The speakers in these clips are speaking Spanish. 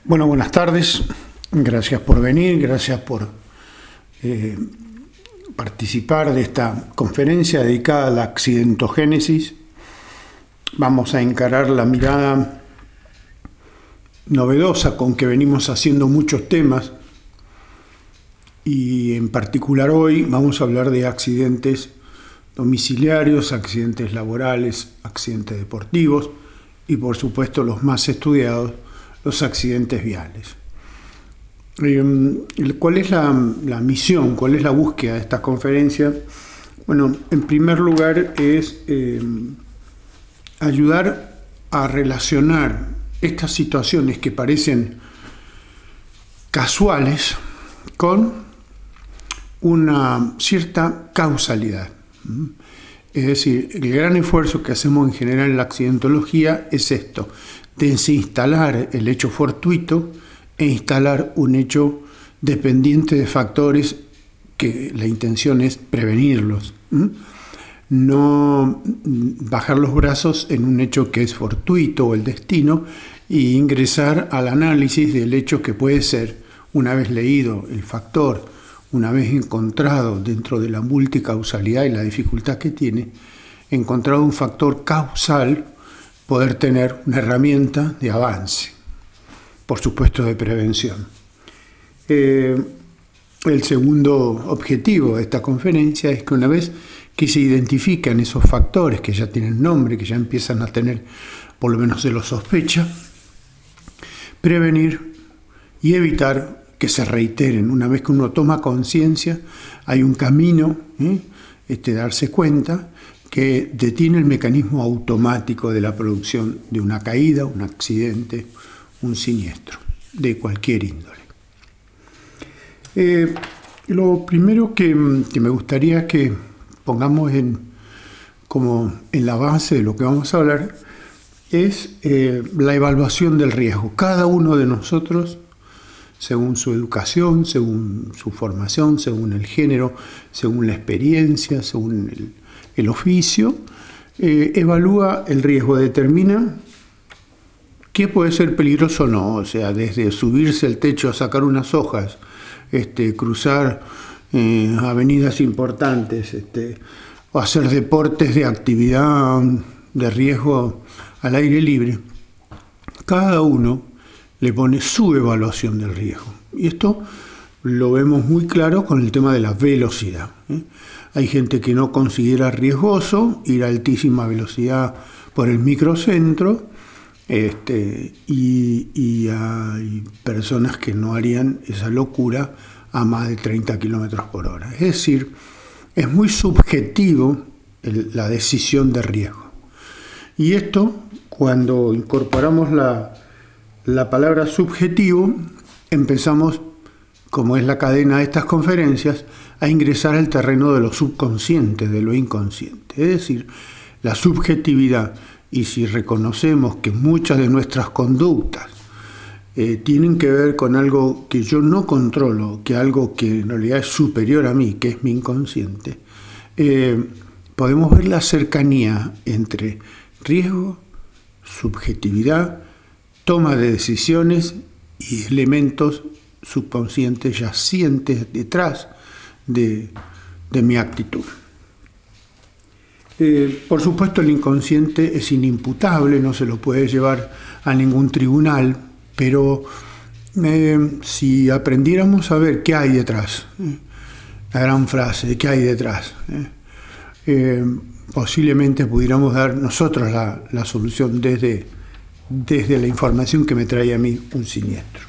Bueno, buenas tardes. Gracias por venir, gracias por participar de esta conferencia dedicada a la accidentogénesis. Vamos a encarar la mirada novedosa con que venimos haciendo muchos temas y en particular hoy vamos a hablar de accidentes domiciliarios, accidentes laborales, accidentes deportivos y por supuesto los más estudiados, los accidentes viales. ¿Cuál es la misión? ¿Cuál es la búsqueda de esta conferencia? Bueno, en primer lugar es ayudar a relacionar estas situaciones que parecen casuales con una cierta causalidad. Es decir, el gran esfuerzo que hacemos en general en la accidentología es esto: desinstalar el hecho fortuito e instalar un hecho dependiente de factores que la intención es prevenirlos. No bajar los brazos en un hecho que es fortuito o el destino y ingresar al análisis del hecho que puede ser, una vez leído el factor, una vez encontrado dentro de la multicausalidad y la dificultad que tiene, encontrado un factor causal, poder tener una herramienta de avance, por supuesto de prevención. El segundo objetivo de esta conferencia es que una vez que se identifican esos factores que ya tienen nombre, que ya empiezan a tener, por lo menos se lo sospecha, prevenir y evitar que se reiteren. Una vez que uno toma conciencia, hay un camino, darse cuenta que detiene el mecanismo automático de la producción de una caída, un accidente, un siniestro, de cualquier índole. Lo primero que me gustaría que pongamos como en la base de lo que vamos a hablar es la evaluación del riesgo. Cada uno de nosotros, según su educación, según su formación, según el género, según la experiencia, según el oficio, evalúa el riesgo, determina qué puede ser peligroso o no, o sea, desde subirse al techo a sacar unas hojas, cruzar avenidas importantes, o hacer deportes de actividad de riesgo al aire libre. Cada uno le pone su evaluación del riesgo. Y esto lo vemos muy claro con el tema de la velocidad. Hay gente que no considera riesgoso ir a altísima velocidad por el microcentro, y hay personas que no harían esa locura a más de 30 kilómetros por hora. Es decir, es muy subjetivo la decisión de riesgo. Y esto, cuando incorporamos la palabra subjetivo, empezamos, como es la cadena de estas conferencias, a ingresar al terreno de lo subconsciente, de lo inconsciente. Es decir, la subjetividad. Y si reconocemos que muchas de nuestras conductas tienen que ver con algo que yo no controlo, que algo que en realidad es superior a mí, que es mi inconsciente, podemos ver la cercanía entre riesgo, subjetividad, toma de decisiones y elementos subconscientes yacientes detrás de mi actitud. Por supuesto, el inconsciente es inimputable, no se lo puede llevar a ningún tribunal, pero si aprendiéramos a ver qué hay detrás, la gran frase, qué hay detrás, posiblemente pudiéramos dar nosotros la solución desde la información que me trae a mí un siniestro.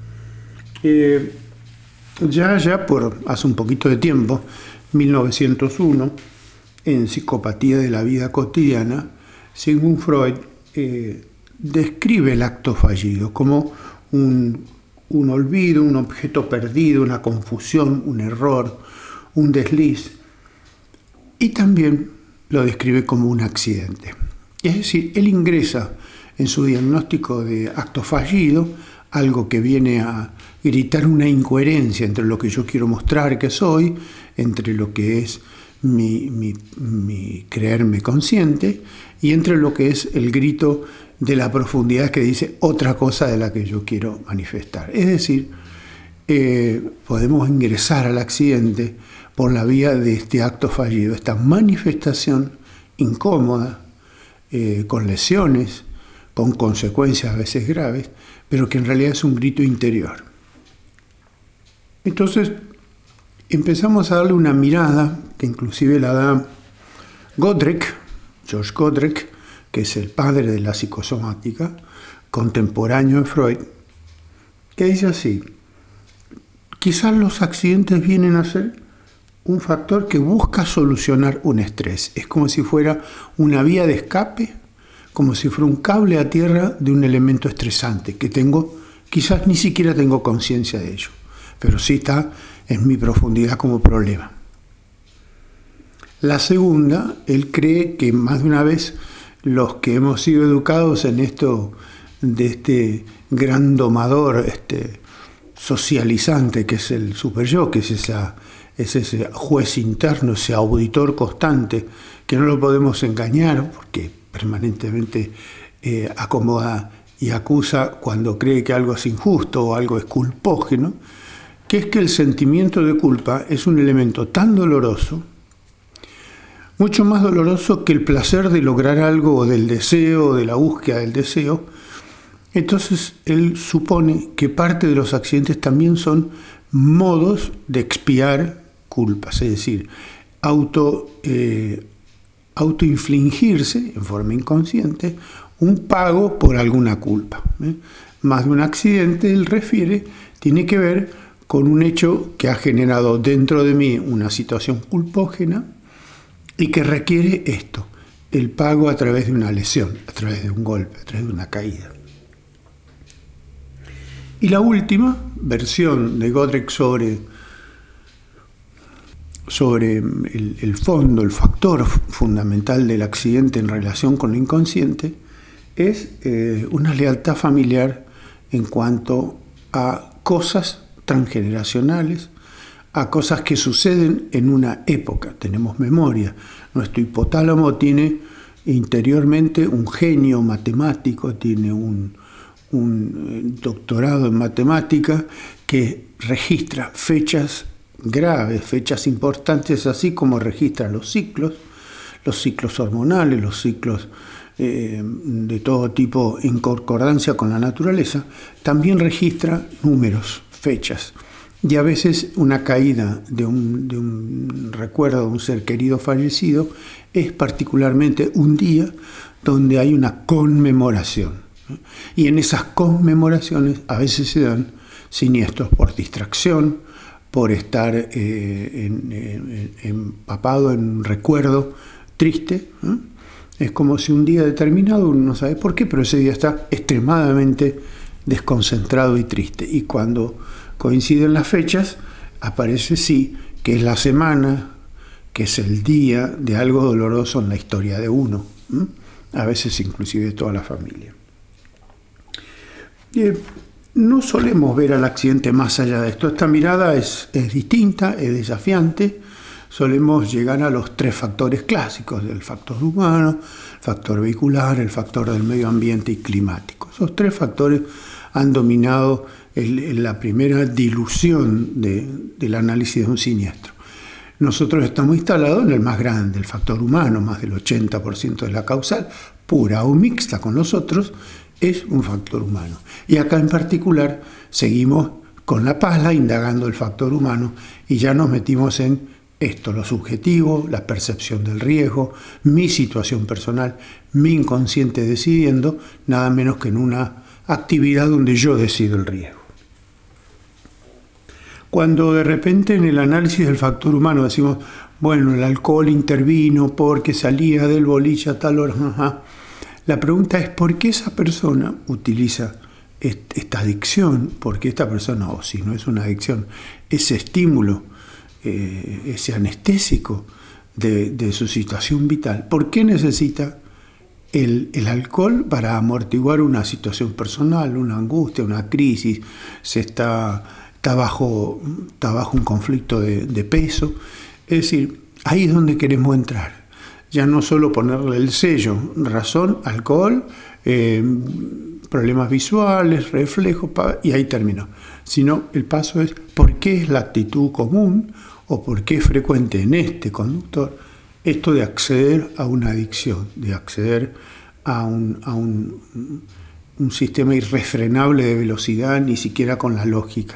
Ya por hace un poquito de tiempo, 1901, en Psicopatía de la vida cotidiana, Sigmund Freud describe el acto fallido como un olvido, un objeto perdido, una confusión, un error, un desliz, y también lo describe como un accidente. Es decir, él ingresa en su diagnóstico de acto fallido algo que viene a gritar una incoherencia entre lo que yo quiero mostrar que soy, entre lo que es mi creerme consciente y entre lo que es el grito de la profundidad que dice otra cosa de la que yo quiero manifestar. Es decir, podemos ingresar al accidente por la vía de este acto fallido, esta manifestación incómoda, con lesiones, con consecuencias a veces graves, pero que en realidad es un grito interior. Entonces empezamos a darle una mirada, que inclusive la da George Godrec, que es el padre de la psicosomática, contemporáneo de Freud, que dice así: quizás los accidentes vienen a ser un factor que busca solucionar un estrés. Es como si fuera una vía de escape, como si fuera un cable a tierra de un elemento estresante que tengo, quizás ni siquiera tengo conciencia de ello, pero sí está en mi profundidad como problema. La segunda, él cree que más de una vez los que hemos sido educados en esto de este gran domador, socializante que es el superyo, que es ese juez interno, ese auditor constante, que no lo podemos engañar porque permanentemente acomoda y acusa cuando cree que algo es injusto o algo es culpógeno, que es que el sentimiento de culpa es un elemento tan doloroso, mucho más doloroso que el placer de lograr algo o del deseo, o de la búsqueda del deseo. Entonces él supone que parte de los accidentes también son modos de expiar culpas, es decir, autoinfligirse en forma inconsciente un pago por alguna culpa. Más de un accidente, él refiere, tiene que ver con un hecho que ha generado dentro de mí una situación culpógena y que requiere esto, el pago a través de una lesión, a través de un golpe, a través de una caída. Y la última versión de Godrec sobre el fondo, el factor fundamental del accidente en relación con lo inconsciente, es una lealtad familiar en cuanto a cosas transgeneracionales, a cosas que suceden en una época. Tenemos memoria. Nuestro hipotálamo tiene interiormente un genio matemático, tiene un doctorado en matemática que registra fechas graves, fechas importantes, así como registra los ciclos hormonales, los ciclos de todo tipo en concordancia con la naturaleza. También registra números, fechas. Y a veces una caída de un recuerdo de un ser querido fallecido es particularmente un día donde hay una conmemoración. Y en esas conmemoraciones a veces se dan siniestros por distracción, por estar empapado en un recuerdo triste. Es como si un día determinado, uno no sabe por qué, pero ese día está extremadamente desconcentrado y triste. Y cuando coinciden las fechas, aparece sí que es la semana, que es el día de algo doloroso en la historia de uno, a veces inclusive de toda la familia. No solemos ver al accidente más allá de esto. Esta mirada es distinta, es desafiante. Solemos llegar a los tres factores clásicos, del factor humano, el factor vehicular, el factor del medio ambiente y climático. Esos tres factores han dominado la primera dilución del análisis de un siniestro. Nosotros estamos instalados en el más grande, el factor humano, más del 80% de la causal, pura o mixta con los otros, es un factor humano. Y acá en particular seguimos con la pala indagando el factor humano y ya nos metimos en esto, lo subjetivo, la percepción del riesgo, mi situación personal, mi inconsciente decidiendo, nada menos que en una actividad donde yo decido el riesgo. Cuando de repente en el análisis del factor humano decimos, bueno, el alcohol intervino porque salía del boliche a tal hora, la pregunta es ¿por qué esa persona utiliza esta adicción? ¿Por qué esta persona, o si no es una adicción, ese estímulo, ese anestésico de su situación vital? ¿Por qué necesita el alcohol para amortiguar una situación personal, una angustia, una crisis? Está bajo un conflicto de peso. Es decir, ahí es donde queremos entrar. Ya no solo ponerle el sello, razón, alcohol, problemas visuales, reflejos, y ahí terminó. Sino el paso es por qué es la actitud común o por qué es frecuente en este conductor esto de acceder a una adicción, de acceder a un sistema irrefrenable de velocidad, ni siquiera con la lógica.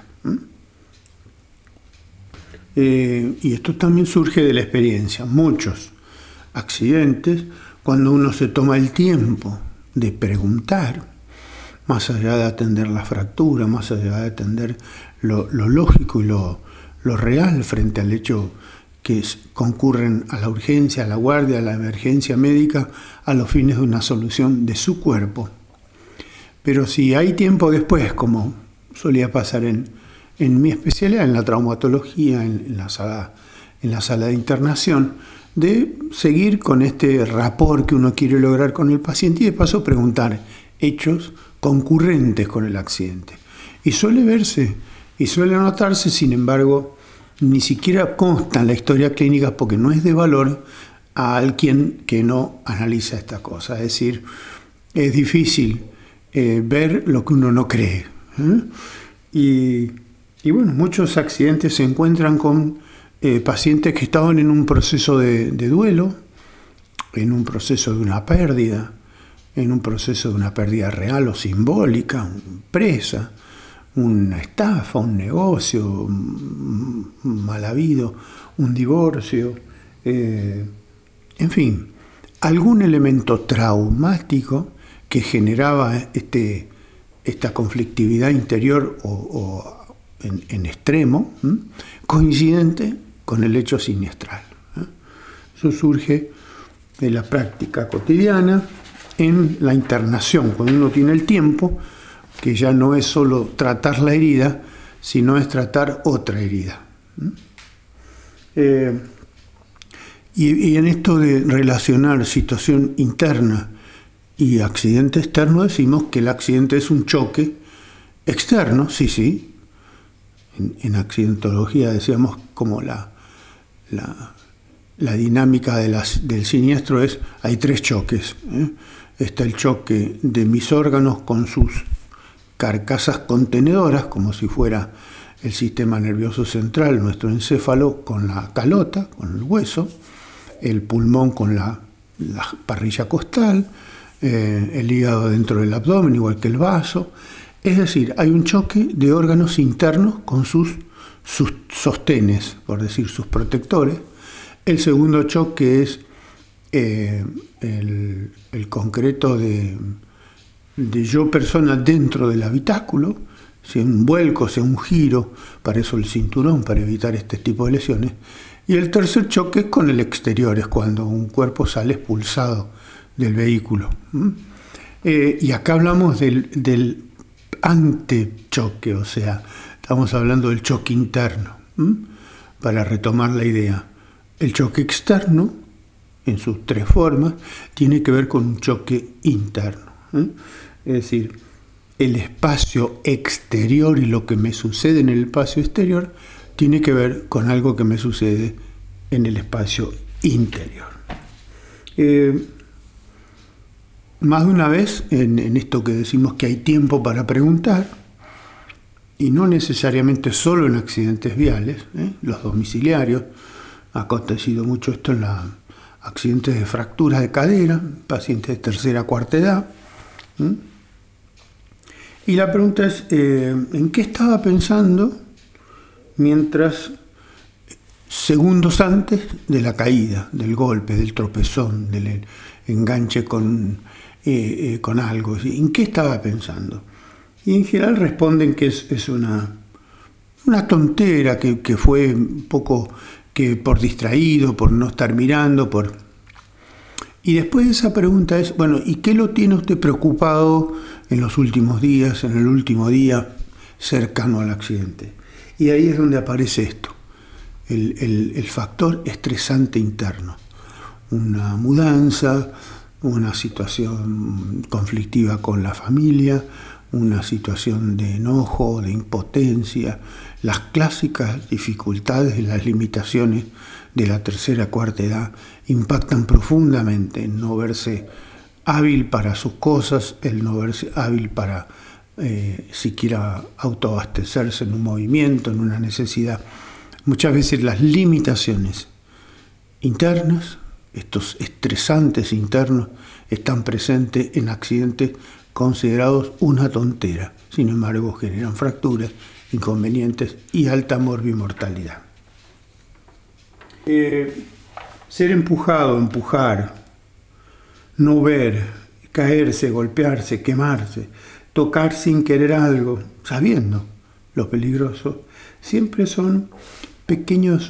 Y esto también surge de la experiencia. Muchos accidentes, cuando uno se toma el tiempo de preguntar, más allá de atender la fractura, más allá de atender lo lógico y lo real frente al hecho que concurren a la urgencia, a la guardia, a la emergencia médica, a los fines de una solución de su cuerpo. Pero si hay tiempo después, como solía pasar en mi especialidad, en la traumatología, en la sala de internación, de seguir con este rapport que uno quiere lograr con el paciente y de paso preguntar hechos concurrentes con el accidente. Y suele verse y suele notarse, sin embargo, ni siquiera consta en la historia clínica porque no es de valor a alguien que no analiza esta cosa. Es decir, es difícil ver lo que uno no cree. Y bueno, muchos accidentes se encuentran con pacientes que estaban en un proceso de duelo, en un proceso de una pérdida, en un proceso de una pérdida real o simbólica, una empresa, una estafa, un negocio, un mal habido, un divorcio, en fin, algún elemento traumático que generaba esta conflictividad interior o en extremo, coincidente con el hecho siniestral. Eso surge de la práctica cotidiana en la internación, cuando uno tiene el tiempo, que ya no es solo tratar la herida, sino es tratar otra herida. Y en esto de relacionar situación interna y accidente externo, decimos que el accidente es un choque externo, sí. En accidentología decíamos como la dinámica del siniestro es, hay tres choques. Está el choque de mis órganos con sus carcasas contenedoras, como si fuera el sistema nervioso central, nuestro encéfalo con la calota, con el hueso, el pulmón con la parrilla costal, el hígado dentro del abdomen, igual que el vaso. Es decir, hay un choque de órganos internos con sus sostenes, por decir, sus protectores. El segundo choque es el concreto de yo persona dentro del habitáculo, sea un vuelco, sea un giro, para eso el cinturón, para evitar este tipo de lesiones. Y el tercer choque es con el exterior, es cuando un cuerpo sale expulsado del vehículo. Y acá hablamos del antechoque, o sea, estamos hablando del choque interno. Para retomar la idea, el choque externo, en sus tres formas, tiene que ver con un choque interno. Es decir, el espacio exterior y lo que me sucede en el espacio exterior tiene que ver con algo que me sucede en el espacio interior. Más de una vez, en esto que decimos que hay tiempo para preguntar, y no necesariamente solo en accidentes viales, los domiciliarios, ha acontecido mucho esto en accidentes de fracturas de cadera, pacientes de tercera o cuarta edad. Y la pregunta es, ¿en qué estaba pensando mientras, segundos antes de la caída, del golpe, del tropezón, del enganche con algo? ¿En qué estaba pensando? Y en general responden que es una tontera, que fue un poco que por distraído, por no estar mirando, Y después de esa pregunta es, bueno, ¿y qué lo tiene usted preocupado en los últimos días, en el último día cercano al accidente? Y ahí es donde aparece esto, el factor estresante interno. Una mudanza, una situación conflictiva con la familia, una situación de enojo, de impotencia, las clásicas dificultades y las limitaciones de la tercera, cuarta edad impactan profundamente en no verse hábil para sus cosas, el no verse hábil para siquiera autoabastecerse en un movimiento, en una necesidad. Muchas veces las limitaciones internas, estos estresantes internos, están presentes en accidentes considerados una tontera. Sin embargo, generan fracturas, inconvenientes y alta morbimortalidad. Ser empujado, empujar, no ver, caerse, golpearse, quemarse, tocar sin querer algo, sabiendo lo peligroso, siempre son pequeñas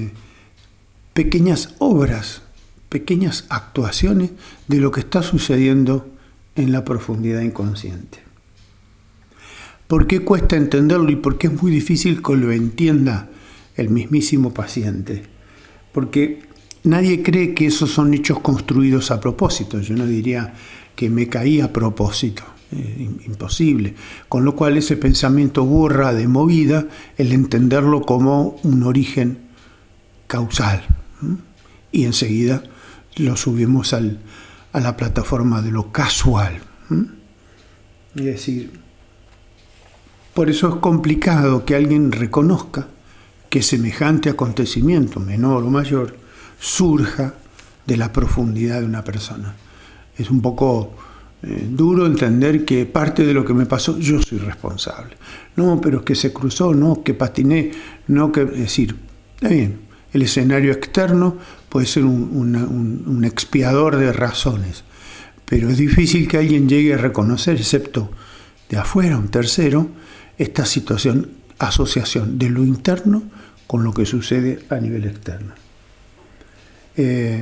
obras, pequeñas actuaciones de lo que está sucediendo en la profundidad inconsciente. ¿Por qué cuesta entenderlo y por qué es muy difícil que lo entienda el mismísimo paciente? Porque nadie cree que esos son hechos construidos a propósito. Yo no diría que me caí a propósito, imposible. Con lo cual ese pensamiento borra de movida el entenderlo como un origen causal. Y enseguida lo subimos a la plataforma de lo casual. Es decir, por eso es complicado que alguien reconozca que semejante acontecimiento, menor o mayor, surja de la profundidad de una persona. Es un poco duro entender que parte de lo que me pasó yo soy responsable. No, pero que se cruzó, no, que patiné, no, que... Es decir, está bien, el escenario externo puede ser un expiador de razones, pero es difícil que alguien llegue a reconocer, excepto de afuera, un tercero, esta situación, asociación de lo interno con lo que sucede a nivel externo. Es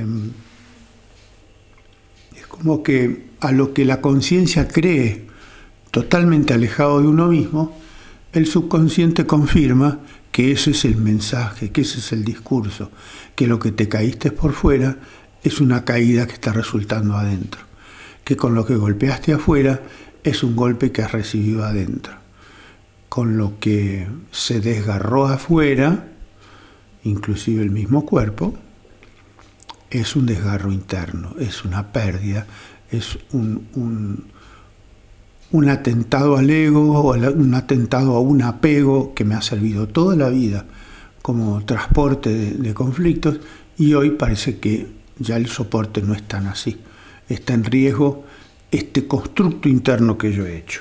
como que a lo que la conciencia cree totalmente alejado de uno mismo, el subconsciente confirma que ese es el mensaje, que ese es el discurso, que lo que te caíste por fuera es una caída que está resultando adentro, que con lo que golpeaste afuera es un golpe que has recibido adentro, con lo que se desgarró afuera, inclusive el mismo cuerpo, es un desgarro interno, es una pérdida, es un atentado al ego, o un atentado a un apego que me ha servido toda la vida como transporte de conflictos, y hoy parece que ya el soporte no es tan así. Está en riesgo este constructo interno que yo he hecho.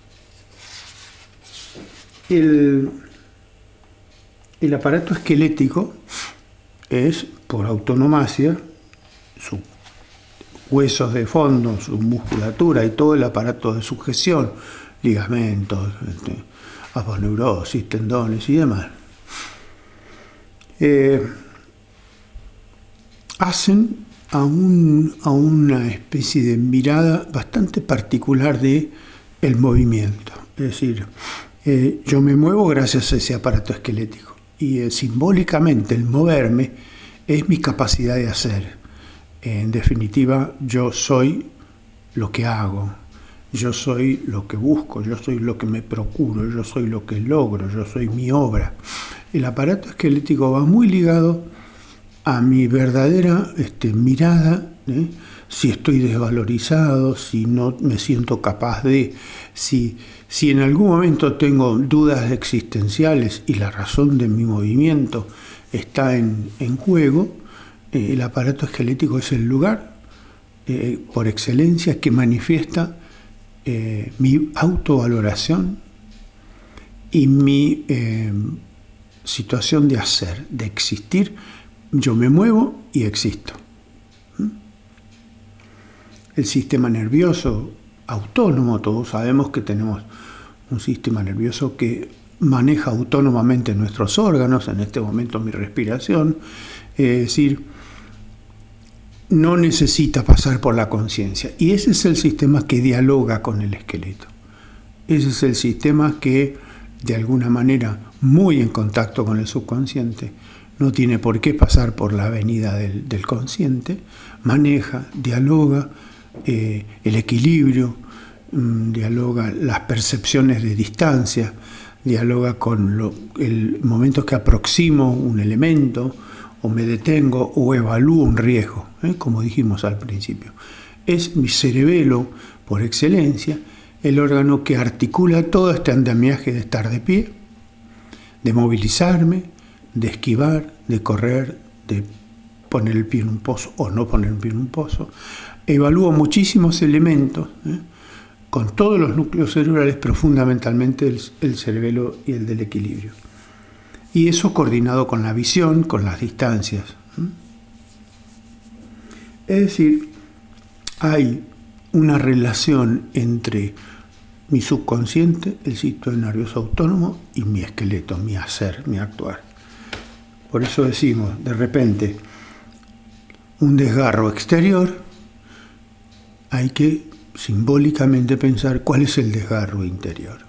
El aparato esquelético es, por autonomacia, sus huesos de fondo, su musculatura y todo el aparato de sujeción, ligamentos, aponeurosis, tendones y demás, hacen a una especie de mirada bastante particular de el movimiento. Es decir, yo me muevo gracias a ese aparato esquelético y simbólicamente el moverme es mi capacidad de hacer. En definitiva, yo soy lo que hago, yo soy lo que busco, yo soy lo que me procuro, yo soy lo que logro, yo soy mi obra. El aparato esquelético va muy ligado a mi verdadera mirada, si estoy desvalorizado, si no me siento capaz de, si en algún momento tengo dudas existenciales y la razón de mi movimiento está en juego, el aparato esquelético es el lugar por excelencia que manifiesta mi autovaloración y mi situación de hacer, de existir. Yo me muevo y existo. El sistema nervioso autónomo, todos sabemos que tenemos un sistema nervioso que maneja autónomamente nuestros órganos, en este momento mi respiración, es decir, no necesita pasar por la conciencia. Y ese es el sistema que dialoga con el esqueleto. Ese es el sistema que, de alguna manera, muy en contacto con el subconsciente, no tiene por qué pasar por la avenida del consciente, maneja, dialoga el equilibrio, dialoga las percepciones de distancia, dialoga con el momento que aproximo un elemento, o me detengo, o evalúo un riesgo, como dijimos al principio. es mi cerebelo por excelencia, el órgano que articula todo este andamiaje de estar de pie, de movilizarme, de esquivar, de correr, de poner el pie en un pozo o no poner el pie en un pozo. Evalúo muchísimos elementos, con todos los núcleos cerebrales, pero fundamentalmente el cerebelo y el del equilibrio. Y eso coordinado con la visión, con las distancias. Es decir, hay una relación entre mi subconsciente, el sistema nervioso autónomo, y mi esqueleto, mi hacer, mi actuar. Por eso decimos, de repente, un desgarro exterior, hay que simbólicamente pensar cuál es el desgarro interior.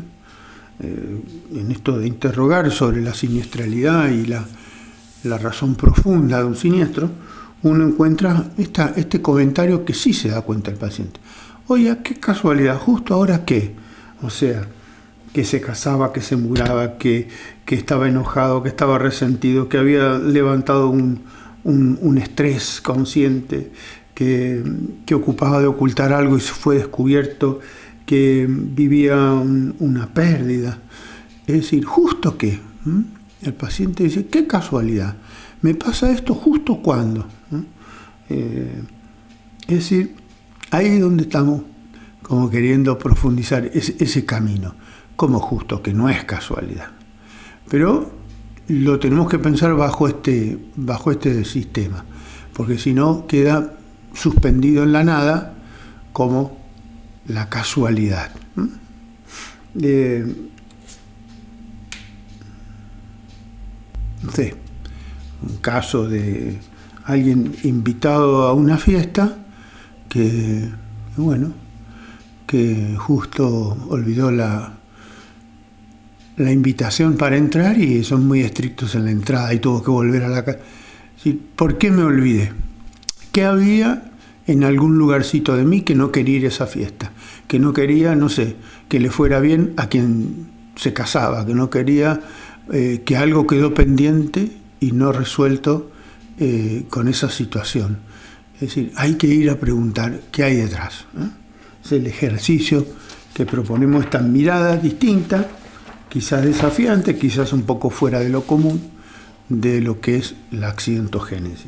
En esto de interrogar sobre la siniestralidad y la razón profunda de un siniestro, uno encuentra este comentario que sí se da cuenta el paciente. Oye, qué casualidad, justo ahora qué. O sea, que se casaba, que se muraba, que estaba enojado, que estaba resentido, que había levantado un estrés consciente, que ocupaba de ocultar algo y se fue descubierto, que vivía una pérdida. Es decir, justo que el paciente dice, qué casualidad, me pasa esto justo cuando. Es decir, ahí es donde estamos como queriendo profundizar ese camino, como justo que no es casualidad. Pero lo tenemos que pensar bajo este sistema, porque si no queda suspendido en la nada como la casualidad. No sé, un caso de alguien invitado a una fiesta que justo olvidó la invitación para entrar y son muy estrictos en la entrada y tuvo que volver a la casa. ¿Por qué me olvidé? ¿Qué había en algún lugarcito de mí que no quería ir a esa fiesta? Que no quería, no sé, que le fuera bien a quien se casaba, que no quería que algo quedó pendiente y no resuelto con esa situación. Es decir, hay que ir a preguntar qué hay detrás. Es el ejercicio que proponemos, esta mirada distinta, quizás desafiante, quizás un poco fuera de lo común, de lo que es la accidentogénesis.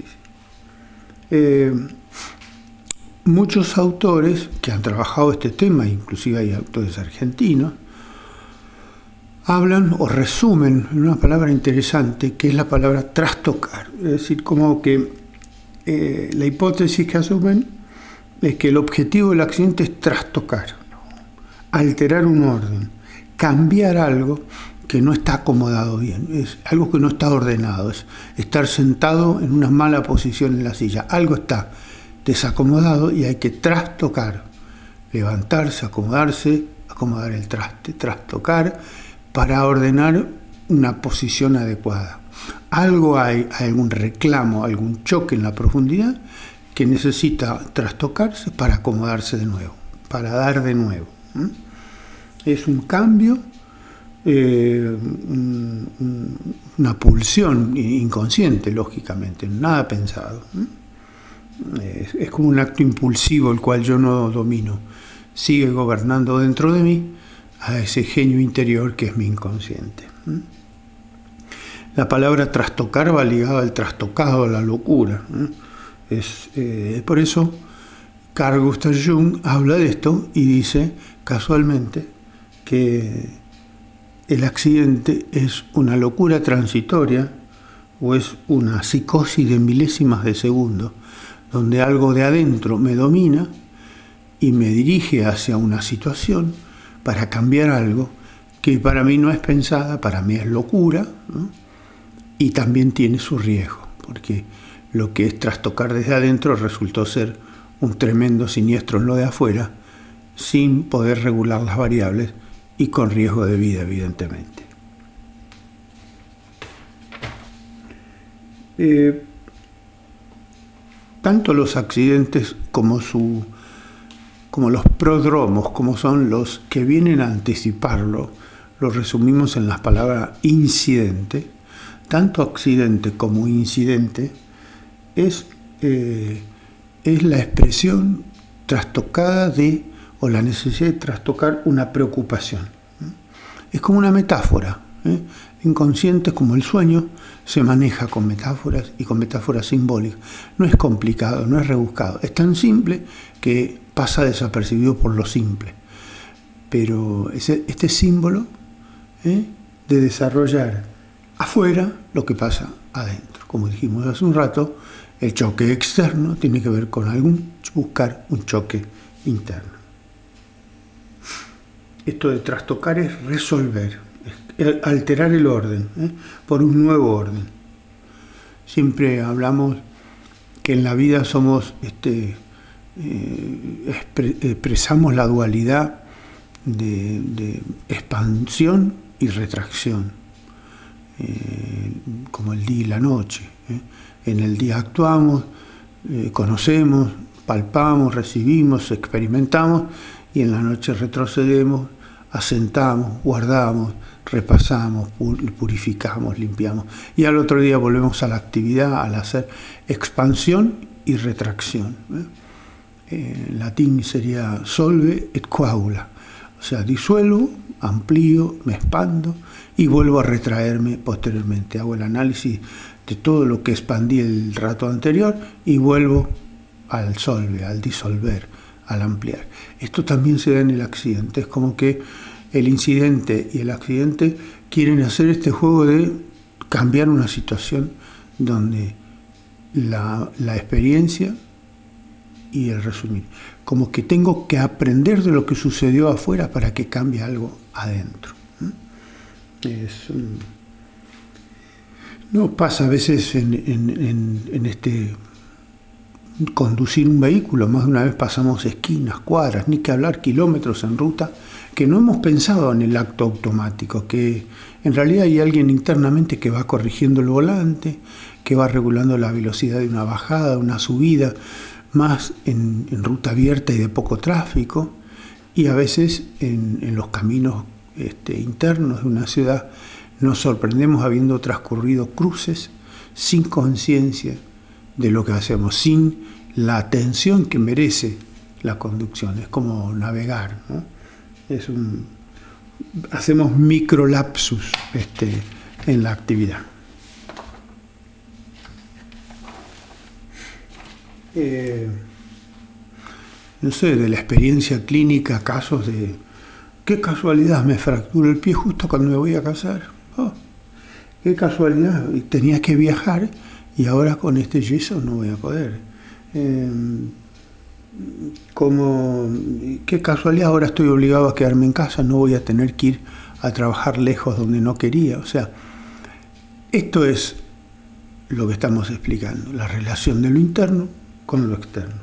Muchos autores que han trabajado este tema, inclusive hay autores argentinos, hablan o resumen en una palabra interesante que es la palabra trastocar. Es decir, como que la hipótesis que asumen es que el objetivo del accidente es trastocar, alterar un orden, cambiar algo que no está acomodado bien, es algo que no está ordenado, es estar sentado en una mala posición en la silla, algo está desacomodado y hay que trastocar, levantarse, acomodarse, acomodar el traste, trastocar para ordenar una posición adecuada. Algo hay algún reclamo, algún choque en la profundidad que necesita trastocarse para acomodarse de nuevo, para dar de nuevo. Es un cambio, una pulsión inconsciente, lógicamente, nada pensado. Es como un acto impulsivo el cual yo no domino. Sigue gobernando dentro de mí a ese genio interior que es mi inconsciente. La palabra trastocar va ligada al trastocado, a la locura. Por eso Carl Gustav Jung habla de esto y dice casualmente que el accidente es una locura transitoria o es una psicosis de milésimas de segundo, donde algo de adentro me domina y me dirige hacia una situación para cambiar algo que para mí no es pensada, para mí es locura, ¿no? Y también tiene su riesgo, porque lo que es trastocar desde adentro resultó ser un tremendo siniestro en lo de afuera, sin poder regular las variables y con riesgo de vida, evidentemente. Tanto los accidentes como los prodromos, como son los que vienen a anticiparlo, los resumimos en las palabras incidente. Tanto accidente como incidente es la expresión trastocada o la necesidad de trastocar una preocupación. Es como una metáfora. El inconsciente, como el sueño, se maneja con metáforas y con metáforas simbólicas. No es complicado, no es rebuscado. Es tan simple que pasa desapercibido por lo simple. Pero este símbolo de desarrollar afuera lo que pasa adentro. Como dijimos hace un rato, el choque externo tiene que ver con buscar un choque interno. Esto de trastocar es resolver, es alterar el orden, por un nuevo orden. Siempre hablamos que en la vida expresamos la dualidad de expansión y retracción, como el día y la noche. En el día actuamos, conocemos, palpamos, recibimos, experimentamos, y en la noche retrocedemos, asentamos, guardamos, repasamos, purificamos, limpiamos. Y al otro día volvemos a la actividad, al hacer expansión y retracción. En latín sería solve et coagula. O sea, disuelvo, amplío, me expando y vuelvo a retraerme posteriormente. Hago el análisis de todo lo que expandí el rato anterior y vuelvo al solve, al disolver, al ampliar. Esto también se da en el accidente. Es como que el incidente y el accidente quieren hacer este juego de cambiar una situación donde la experiencia y el resumir. Como que tengo que aprender de lo que sucedió afuera para que cambie algo adentro. No pasa a veces en este conducir un vehículo. Más de una vez pasamos esquinas, cuadras, ni que hablar kilómetros en ruta, que no hemos pensado en el acto automático, que en realidad hay alguien internamente que va corrigiendo el volante, que va regulando la velocidad de una bajada, una subida, más en ruta abierta y de poco tráfico, y a veces en los caminos internos de una ciudad nos sorprendemos habiendo transcurrido cruces sin conciencia de lo que hacemos, sin la atención que merece la conducción. Es como navegar, ¿no? Hacemos microlapsus en la actividad. No sé, de la experiencia clínica, casos de qué casualidad, me fracturó el pie justo cuando me voy a casar. Oh, qué casualidad, tenía que viajar y ahora con este yeso no voy a poder. Qué casualidad, ahora estoy obligado a quedarme en casa, no voy a tener que ir a trabajar lejos donde no quería. O sea, esto es lo que estamos explicando, la relación de lo interno con lo externo.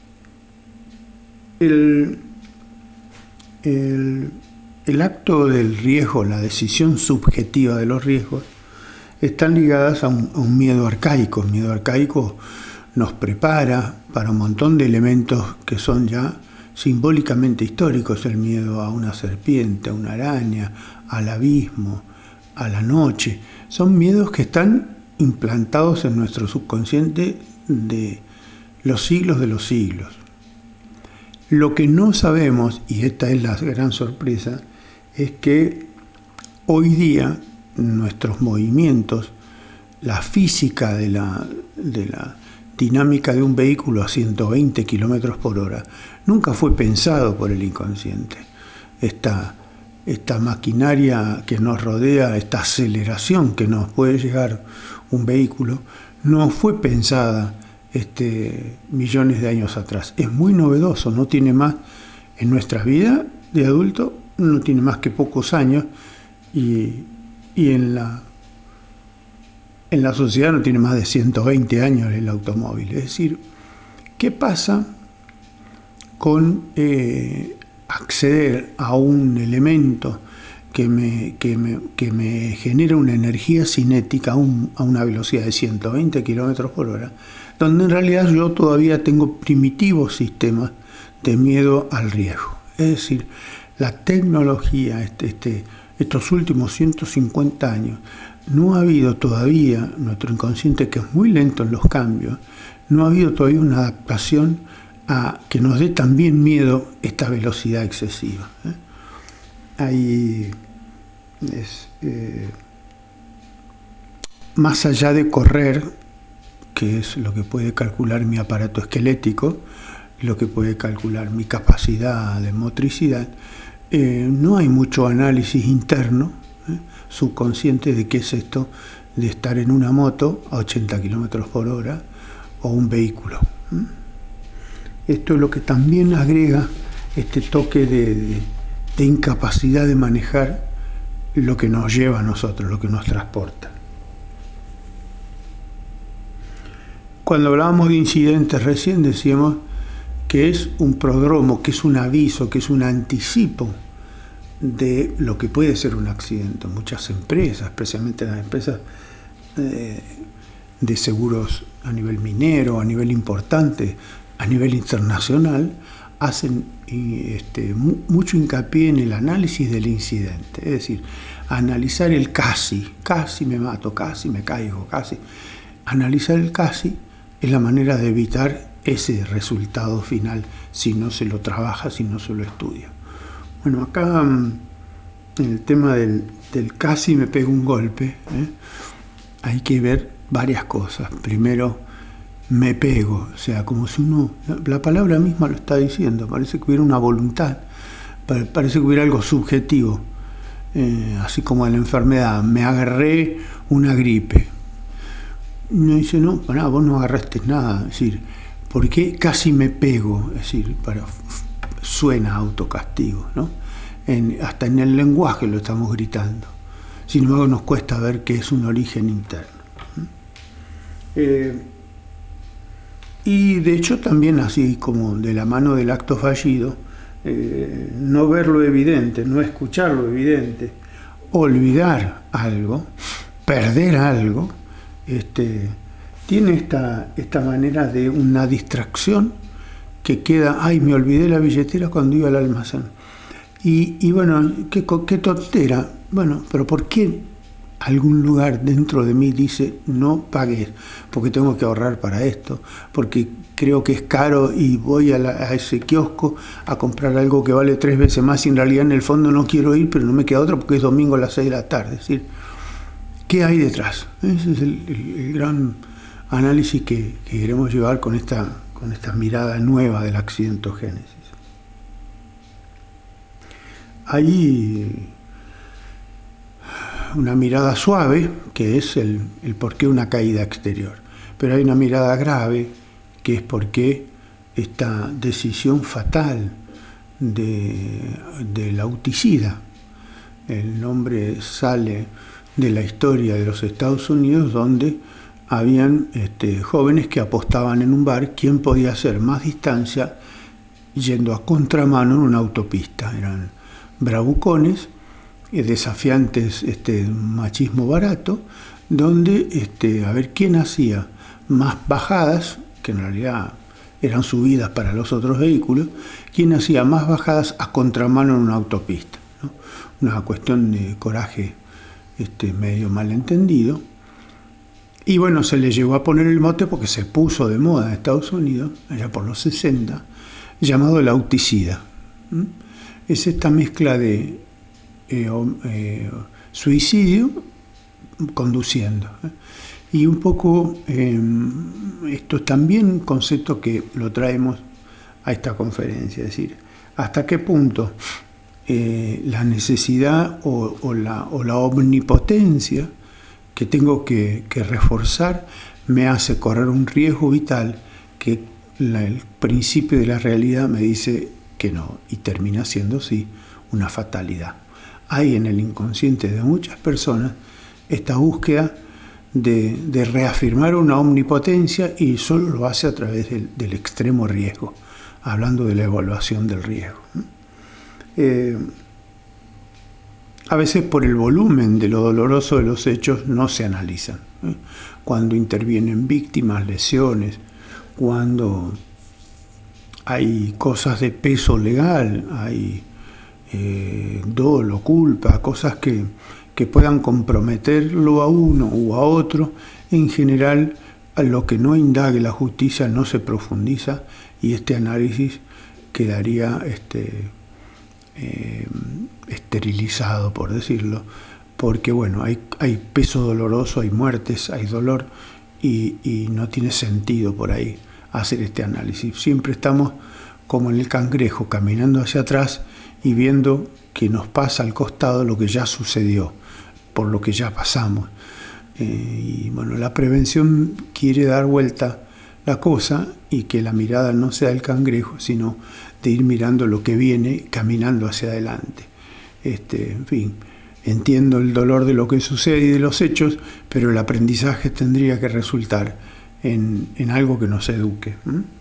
El acto del riesgo, la decisión subjetiva de los riesgos, están ligadas a un miedo arcaico. El miedo arcaico nos prepara para un montón de elementos que son ya simbólicamente históricos: el miedo a una serpiente, a una araña, al abismo, a la noche. Son miedos que están implantados en nuestro subconsciente de los siglos de los siglos. Lo que no sabemos, y esta es la gran sorpresa, es que hoy día nuestros movimientos, la física de la dinámica de un vehículo a 120 kilómetros por hora, nunca fue pensado por el inconsciente. Esta maquinaria que nos rodea, esta aceleración que nos puede llegar un vehículo, no fue pensada millones de años atrás. Es muy novedoso, no tiene más, en nuestra vida de adulto, no tiene más que pocos años, y en la sociedad no tiene más de 120 años el automóvil. Es decir, ¿qué pasa con acceder a un elemento que me genera una energía cinética a una velocidad de 120 kilómetros por hora, donde en realidad yo todavía tengo primitivos sistemas de miedo al riesgo? Es decir, la tecnología, estos últimos 150 años, no ha habido todavía, nuestro inconsciente, que es muy lento en los cambios, no ha habido todavía una adaptación a que nos dé también miedo esta velocidad excesiva. Ahí más allá de correr, que es lo que puede calcular mi aparato esquelético, lo que puede calcular mi capacidad de motricidad, no hay mucho análisis interno, subconsciente de qué es esto de estar en una moto a 80 kilómetros por hora o un vehículo. Esto es lo que también agrega este toque de incapacidad de manejar lo que nos lleva a nosotros, lo que nos transporta. Cuando hablábamos de incidentes recién decíamos que es un prodromo, que es un aviso, que es un anticipo de lo que puede ser un accidente. Muchas empresas, especialmente las empresas de seguros a nivel minero, a nivel importante, a nivel internacional, hacen mucho hincapié en el análisis del incidente. Es decir, analizar el casi me mato, casi me caigo, casi. Analizar el casi es la manera de evitar ese resultado final si no se lo trabaja, si no se lo estudia. Bueno, acá en el tema del casi me pego un golpe, hay que ver varias cosas. Primero, me pego, o sea, como si uno, la palabra misma lo está diciendo, parece que hubiera una voluntad, parece que hubiera algo subjetivo, así como en la enfermedad, me agarré una gripe. Uno dice, no, pará, vos no agarraste nada, es decir, ¿por qué casi me pego? Es decir, suena autocastigo, ¿no? Hasta en el lenguaje lo estamos gritando. Sin embargo, nos cuesta ver que es un origen interno. Y de hecho también así como de la mano del acto fallido, no ver lo evidente, no escuchar lo evidente, olvidar algo, perder algo, tiene esta manera de una distracción que queda, ay, me olvidé la billetera cuando iba al almacén. Y bueno, qué tontera. Bueno, pero ¿por qué algún lugar dentro de mí dice no pagues? Porque tengo que ahorrar para esto, porque creo que es caro y voy a ese kiosco a comprar algo que vale 3 veces más y en realidad en el fondo no quiero ir, pero no me queda otra porque es domingo a las 6 de la tarde. Es decir, ¿qué hay detrás? Ese es el gran análisis que queremos llevar con esta mirada nueva de la accidentogénesis. Hay una mirada suave, que es el por qué una caída exterior, pero hay una mirada grave, que es por qué esta decisión fatal del auticida. El nombre sale de la historia de los Estados Unidos, donde habían jóvenes que apostaban en un bar quién podía hacer más distancia yendo a contramano en una autopista. Eran bravucones, desafiantes, machismo barato, donde a ver quién hacía más bajadas, que en realidad eran subidas para los otros vehículos, quién hacía más bajadas a contramano en una autopista, ¿no? Una cuestión de coraje medio malentendido. Y bueno, se le llegó a poner el mote porque se puso de moda en Estados Unidos, allá por los 60, llamado el auticida. Es esta mezcla de suicidio conduciendo. Y un poco esto es también un concepto que lo traemos a esta conferencia, es decir, hasta qué punto la necesidad o la omnipotencia que tengo que reforzar me hace correr un riesgo vital que el principio de la realidad me dice que no, y termina siendo, sí, una fatalidad. Hay en el inconsciente de muchas personas esta búsqueda de reafirmar una omnipotencia y solo lo hace a través del extremo riesgo, hablando de la evaluación del riesgo. A veces por el volumen de lo doloroso de los hechos no se analizan. Cuando intervienen víctimas, lesiones, cuando hay cosas de peso legal, hay dolo, culpa, cosas que puedan comprometerlo a uno u a otro, en general a lo que no indague la justicia no se profundiza y este análisis quedaría esterilizado, por decirlo, porque bueno, hay peso doloroso, hay muertes, hay dolor, y no tiene sentido por ahí hacer este análisis. Siempre estamos como en el cangrejo, caminando hacia atrás y viendo que nos pasa al costado lo que ya sucedió, por lo que ya pasamos. Y bueno, la prevención quiere dar vuelta la cosa y que la mirada no sea del cangrejo, sino de ir mirando lo que viene, caminando hacia adelante. En fin, entiendo el dolor de lo que sucede y de los hechos, pero el aprendizaje tendría que resultar en algo que nos eduque.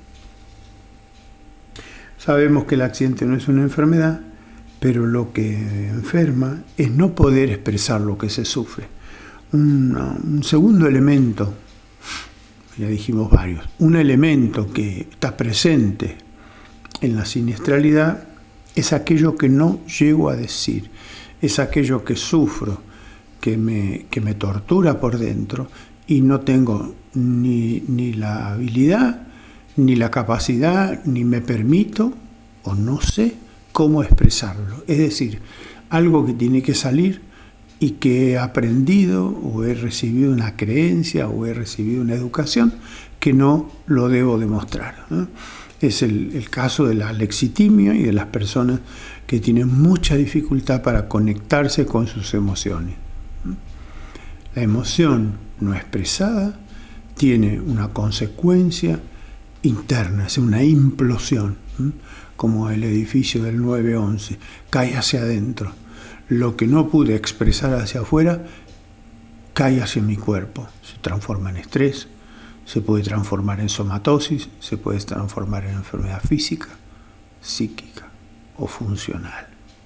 Sabemos que el accidente no es una enfermedad, pero lo que enferma es no poder expresar lo que se sufre. Un segundo elemento, ya dijimos varios, un elemento que está presente en la siniestralidad es aquello que no llego a decir, es aquello que sufro, que me tortura por dentro y no tengo ni la habilidad, ni la capacidad, ni me permito o no sé cómo expresarlo. Es decir, algo que tiene que salir y que he aprendido o he recibido una creencia o he recibido una educación que no lo debo demostrar, ¿no? Es el caso de la lexitimia y de las personas que tienen mucha dificultad para conectarse con sus emociones. La emoción no expresada tiene una consecuencia interna, es una implosión, como el edificio del 9/11, cae hacia adentro. Lo que no pude expresar hacia afuera cae hacia mi cuerpo, se transforma en estrés, se puede transformar en somatosis, se puede transformar en enfermedad física, psíquica o funcional.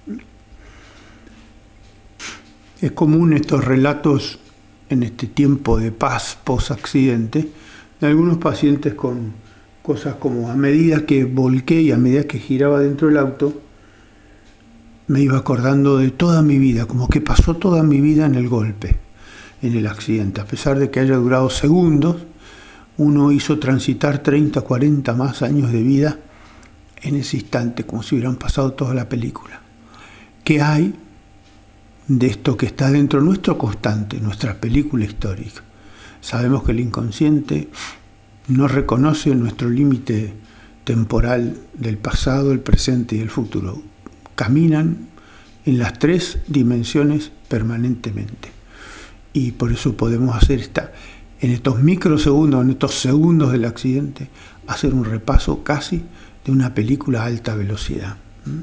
Es común estos relatos en este tiempo de paz post-accidente de algunos pacientes con cosas como: a medida que volqué y a medida que giraba dentro del auto, me iba acordando de toda mi vida, como que pasó toda mi vida en el golpe, en el accidente. A pesar de que haya durado segundos, uno hizo transitar 30, 40 más años de vida en ese instante, como si hubieran pasado toda la película. ¿Qué hay de esto que está dentro nuestro constante, nuestra película histórica? Sabemos que el inconsciente no reconoce nuestro límite temporal del pasado, el presente y el futuro. Caminan en las tres dimensiones permanentemente. Y por eso podemos hacer en estos microsegundos, en estos segundos del accidente, hacer un repaso casi de una película a alta velocidad.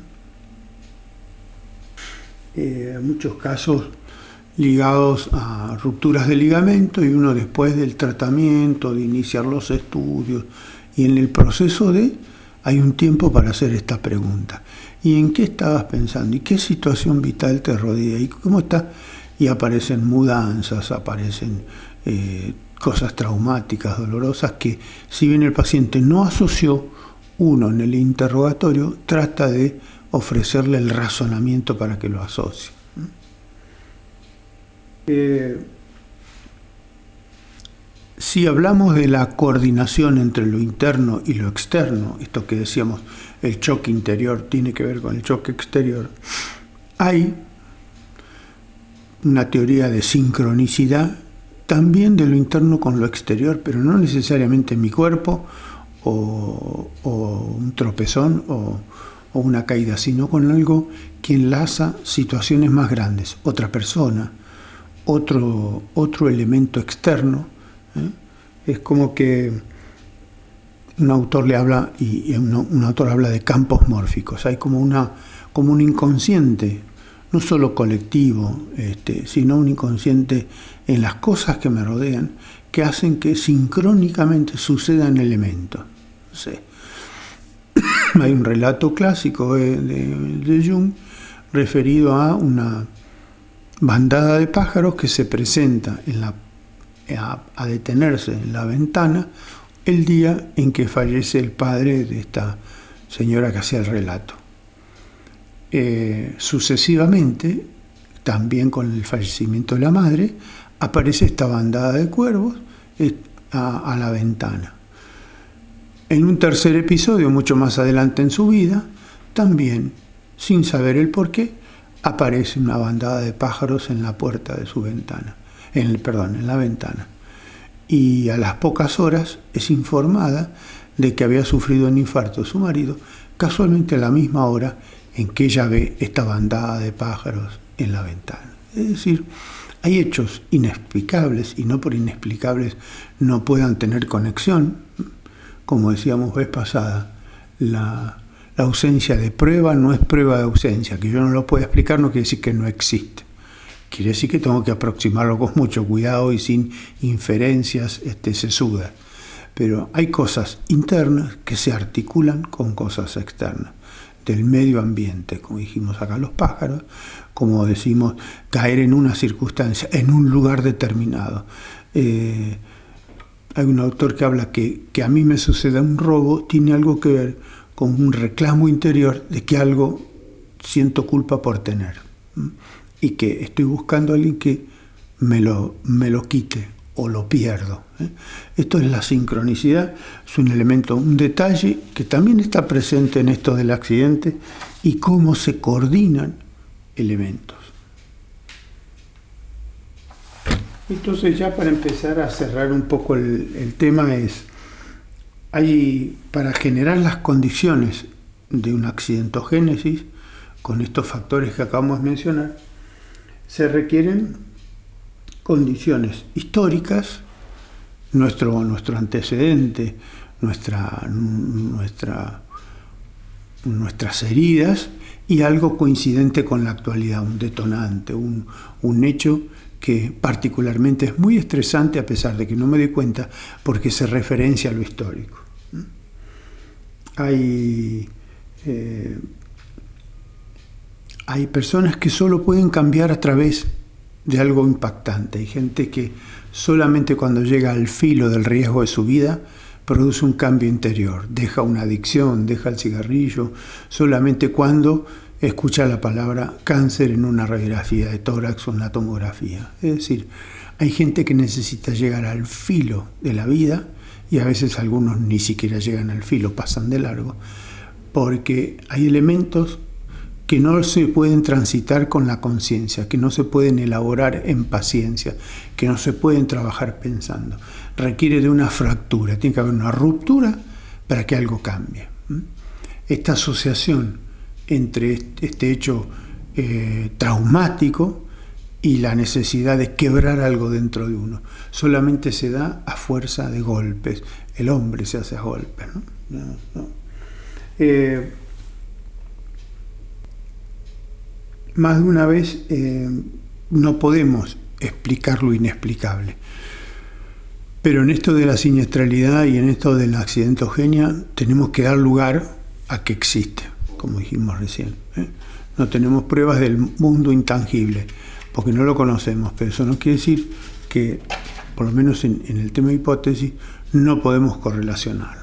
Muchos casos ligados a rupturas de ligamento, y uno después del tratamiento, de iniciar los estudios, y en el proceso hay un tiempo para hacer esta pregunta: ¿y en qué estabas pensando? ¿Y qué situación vital te rodea? ¿Y cómo está? Y aparecen mudanzas, aparecen cosas traumáticas, dolorosas, que si bien el paciente no asoció, uno en el interrogatorio trata de ofrecerle el razonamiento para que lo asocie. Si hablamos de la coordinación entre lo interno y lo externo, esto que decíamos, el choque interior tiene que ver con el choque exterior, hay una teoría de sincronicidad también de lo interno con lo exterior, pero no necesariamente mi cuerpo o un tropezón o una caída, sino con algo que enlaza situaciones más grandes, otra persona, otro elemento externo. Es como que un autor le habla, y un autor habla de campos mórficos. Hay como un inconsciente, no solo colectivo, sino un inconsciente en las cosas que me rodean, que hacen que sincrónicamente sucedan elementos. No sé. Hay un relato clásico de Jung referido a una bandada de pájaros que se presenta a detenerse en la ventana el día en que fallece el padre de esta señora que hacía el relato. Sucesivamente, también con el fallecimiento de la madre, aparece esta bandada de cuervos a la ventana. En un tercer episodio, mucho más adelante en su vida, también, sin saber el porqué, aparece una bandada de pájaros en la puerta de su ventana, en la ventana. Y a las pocas horas es informada de que había sufrido un infarto su marido, casualmente a la misma hora en que ella ve esta bandada de pájaros en la ventana. Es decir, hay hechos inexplicables, y no por inexplicables no puedan tener conexión. Como decíamos vez pasada, la ausencia de prueba no es prueba de ausencia. Que yo no lo pueda explicar no quiere decir que no existe. Quiere decir que tengo que aproximarlo con mucho cuidado y sin inferencias sesudas. Pero hay cosas internas que se articulan con cosas externas. Del medio ambiente, como dijimos acá, los pájaros, como decimos, caer en una circunstancia, en un lugar determinado. Hay un autor que habla que a mí me suceda un robo, tiene algo que ver con un reclamo interior de que algo siento culpa por tener. Y que estoy buscando a alguien que me lo quite o lo pierdo. Esto es la sincronicidad, es un elemento, un detalle que también está presente en esto del accidente y cómo se coordinan elementos. Entonces, ya para empezar a cerrar un poco el tema, para generar las condiciones de una accidentogénesis, con estos factores que acabamos de mencionar, se requieren condiciones históricas, nuestro antecedente, nuestras heridas, y algo coincidente con la actualidad, un detonante, un hecho que particularmente es muy estresante, a pesar de que no me doy cuenta, porque se referencia a lo histórico. Hay personas que solo pueden cambiar a través de algo impactante. Hay gente que solamente cuando llega al filo del riesgo de su vida produce un cambio interior, deja una adicción, deja el cigarrillo, solamente cuando escucha la palabra cáncer en una radiografía de tórax o una tomografía. Es decir, hay gente que necesita llegar al filo de la vida, y a veces algunos ni siquiera llegan al filo, pasan de largo, porque hay elementos que no se pueden transitar con la conciencia, que no se pueden elaborar en paciencia, que no se pueden trabajar pensando. Requiere de una fractura, tiene que haber una ruptura para que algo cambie. Esta asociación entre este hecho traumático y la necesidad de quebrar algo dentro de uno solamente se da a fuerza de golpes. El hombre se hace a golpes, ¿no? Más de una vez no podemos explicar lo inexplicable, pero en esto de la siniestralidad y en esto de la accidentogenia tenemos que dar lugar a que existe, como dijimos recién. No tenemos pruebas del mundo intangible porque no lo conocemos, pero eso no quiere decir que, por lo menos en el tema de hipótesis, no podemos correlacionar.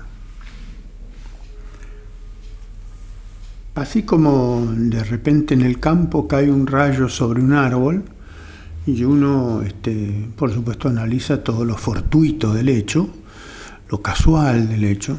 Así como de repente en el campo cae un rayo sobre un árbol y uno, por supuesto, analiza todo lo fortuito del hecho, lo casual del hecho.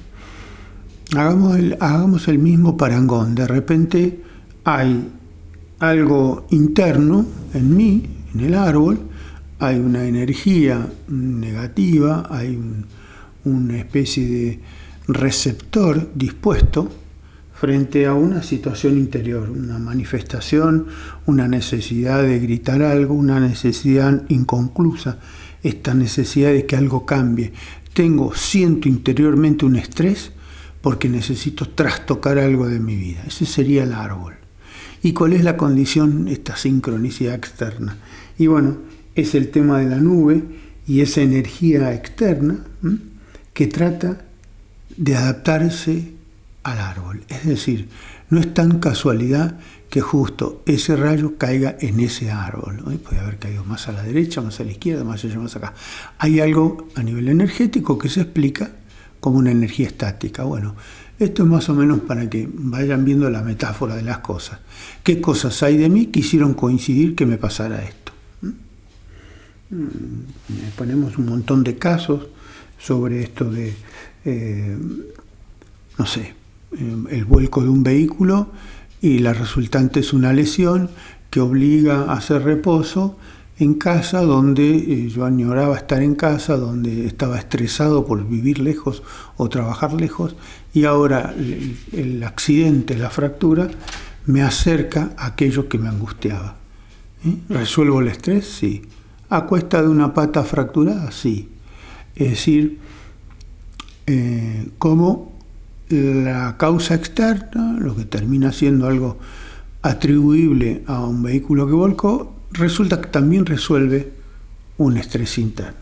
Hagamos el mismo parangón. De repente hay algo interno en mí, en el árbol, hay una energía negativa, hay una especie de receptor dispuesto frente a una situación interior, una manifestación, una necesidad de gritar algo, una necesidad inconclusa, esta necesidad de que algo cambie. Siento interiormente un estrés porque necesito trastocar algo de mi vida. Ese sería el árbol. ¿Y cuál es la condición? Esta sincronicidad externa. Y bueno, es el tema de la nube y esa energía externa que trata de adaptarse al árbol. Es decir, no es tan casualidad que justo ese rayo caiga en ese árbol. Puede haber caído más a la derecha, más a la izquierda, más allá, más acá. Hay algo a nivel energético que se explica como una energía estática. Bueno, esto es más o menos para que vayan viendo la metáfora de las cosas. ¿Qué cosas hay de mí que hicieron coincidir que me pasara esto? Ponemos un montón de casos sobre esto de no sé, el vuelco de un vehículo y la resultante es una lesión que obliga a hacer reposo en casa, donde yo añoraba estar en casa, donde estaba estresado por vivir lejos o trabajar lejos, y ahora el accidente, la fractura, me acerca a aquello que me angustiaba. ¿Resuelvo el estrés? Sí. ¿A cuesta de una pata fracturada? Sí. Es decir, como la causa externa, lo que termina siendo algo atribuible a un vehículo que volcó, resulta que también resuelve un estrés interno.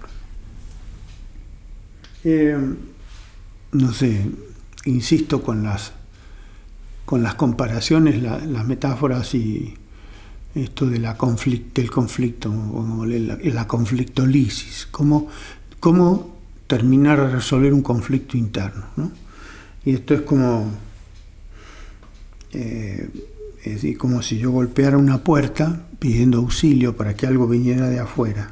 No sé, insisto con las comparaciones, las metáforas y esto de del conflicto, la conflictolisis, cómo terminar de resolver un conflicto interno, ¿no? Y esto es como, es decir, como si yo golpeara una puerta pidiendo auxilio para que algo viniera de afuera.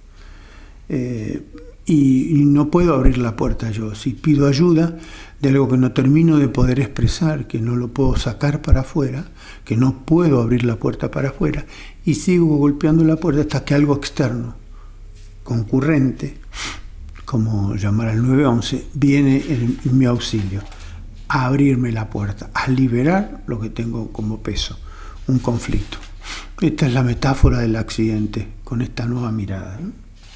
Y no puedo abrir la puerta yo. Si pido ayuda de algo que no termino de poder expresar, que no lo puedo sacar para afuera, que no puedo abrir la puerta para afuera, y sigo golpeando la puerta hasta que algo externo, concurrente, como llamar al 911, viene en mi auxilio, a abrirme la puerta, a liberar lo que tengo como peso, un conflicto. Esta es la metáfora del accidente, con esta nueva mirada, ¿no?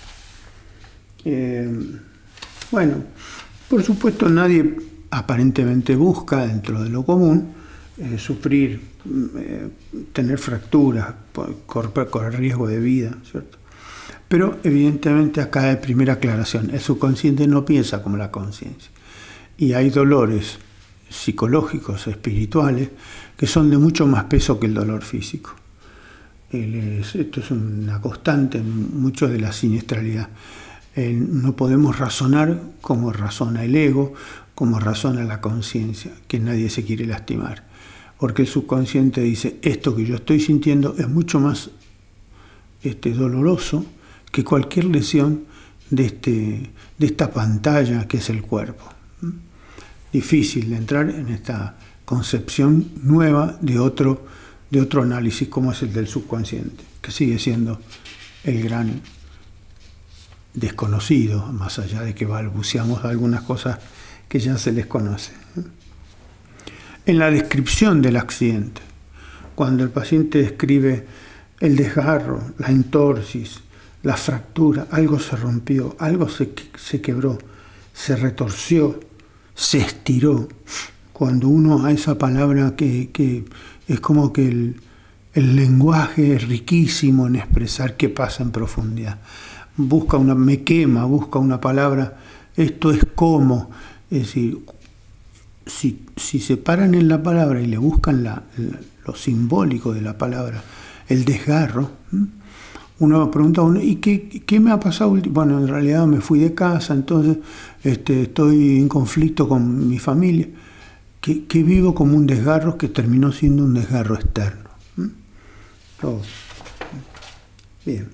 Bueno, por supuesto nadie aparentemente busca, dentro de lo común, sufrir, tener fracturas, correr riesgo de vida, ¿cierto? Pero evidentemente acá hay primera aclaración, el subconsciente no piensa como la conciencia. Y hay dolores psicológicos, espirituales, que son de mucho más peso que el dolor físico. Esto es una constante en mucho de la siniestralidad. No podemos razonar como razona el ego, como razona la conciencia, que nadie se quiere lastimar. Porque el subconsciente dice, esto que yo estoy sintiendo es mucho más doloroso que cualquier lesión de esta pantalla que es el cuerpo. Difícil de entrar en esta concepción nueva de otro análisis como es el del subconsciente, que sigue siendo el gran desconocido, más allá de que balbuceamos algunas cosas que ya se les conoce. En la descripción del accidente, cuando el paciente describe el desgarro, la entorsis, la fractura, algo se rompió, algo se quebró, se retorció, se estiró. Cuando uno a esa palabra que es como que el lenguaje es riquísimo en expresar qué pasa en profundidad. Busca una palabra, esto es como, es decir, si se paran en la palabra y le buscan lo simbólico de la palabra, el desgarro, uno pregunta, ¿y qué me ha pasado? Bueno, en realidad me fui de casa, entonces estoy en conflicto con mi familia, que vivo como un desgarro que terminó siendo un desgarro externo. Todo. Bien.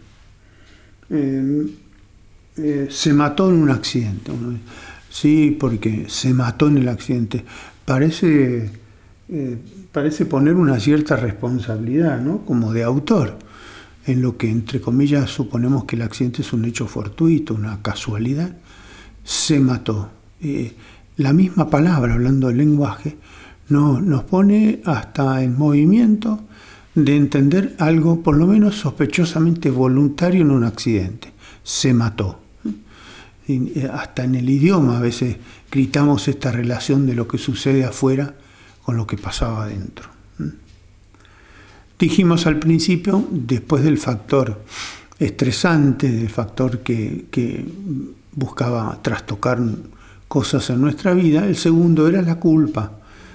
Se mató en un accidente. Sí, porque se mató en el accidente. Parece poner una cierta responsabilidad, ¿no? Como de autor, en lo que, entre comillas, suponemos que el accidente es un hecho fortuito, una casualidad. Se mató. La misma palabra, hablando del lenguaje, nos pone hasta en movimiento de entender algo por lo menos sospechosamente voluntario en un accidente. Se mató. Hasta en el idioma a veces gritamos esta relación de lo que sucede afuera con lo que pasaba adentro. Dijimos al principio, después del factor estresante, del factor que buscaba trastocar cosas en nuestra vida, el segundo era la culpa.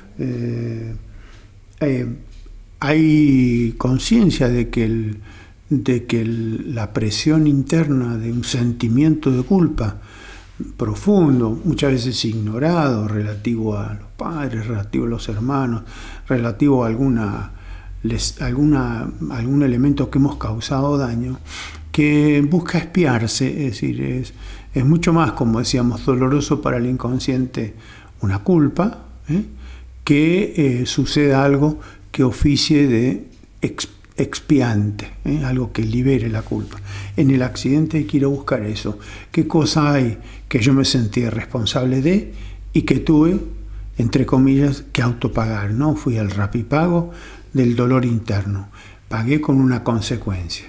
Hay conciencia de que la presión interna de un sentimiento de culpa profundo, muchas veces ignorado, relativo a los padres, relativo a los hermanos, relativo a algún elemento que hemos causado daño, que busca expiarse, es decir, es mucho más, como decíamos, doloroso para el inconsciente una culpa, que suceda algo que oficie de expiante, algo que libere la culpa. En el accidente hay que ir a buscar eso. ¿Qué cosa hay que yo me sentí responsable de y que tuve, entre comillas, que autopagar? No fui al rapipago del dolor interno, pagué con una consecuencia.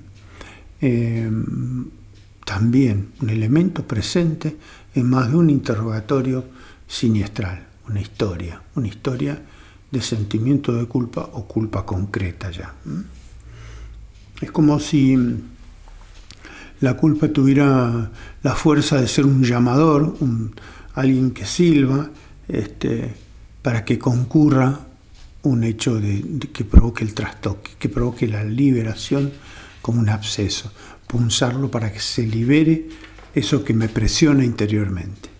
También un elemento presente en más de un interrogatorio siniestral, una historia de sentimiento de culpa o culpa concreta ya. Es como si la culpa tuviera la fuerza de ser un llamador, alguien que silba para que concurra un hecho que provoque el trastoque, que provoque la liberación como un absceso, punzarlo para que se libere eso que me presiona interiormente.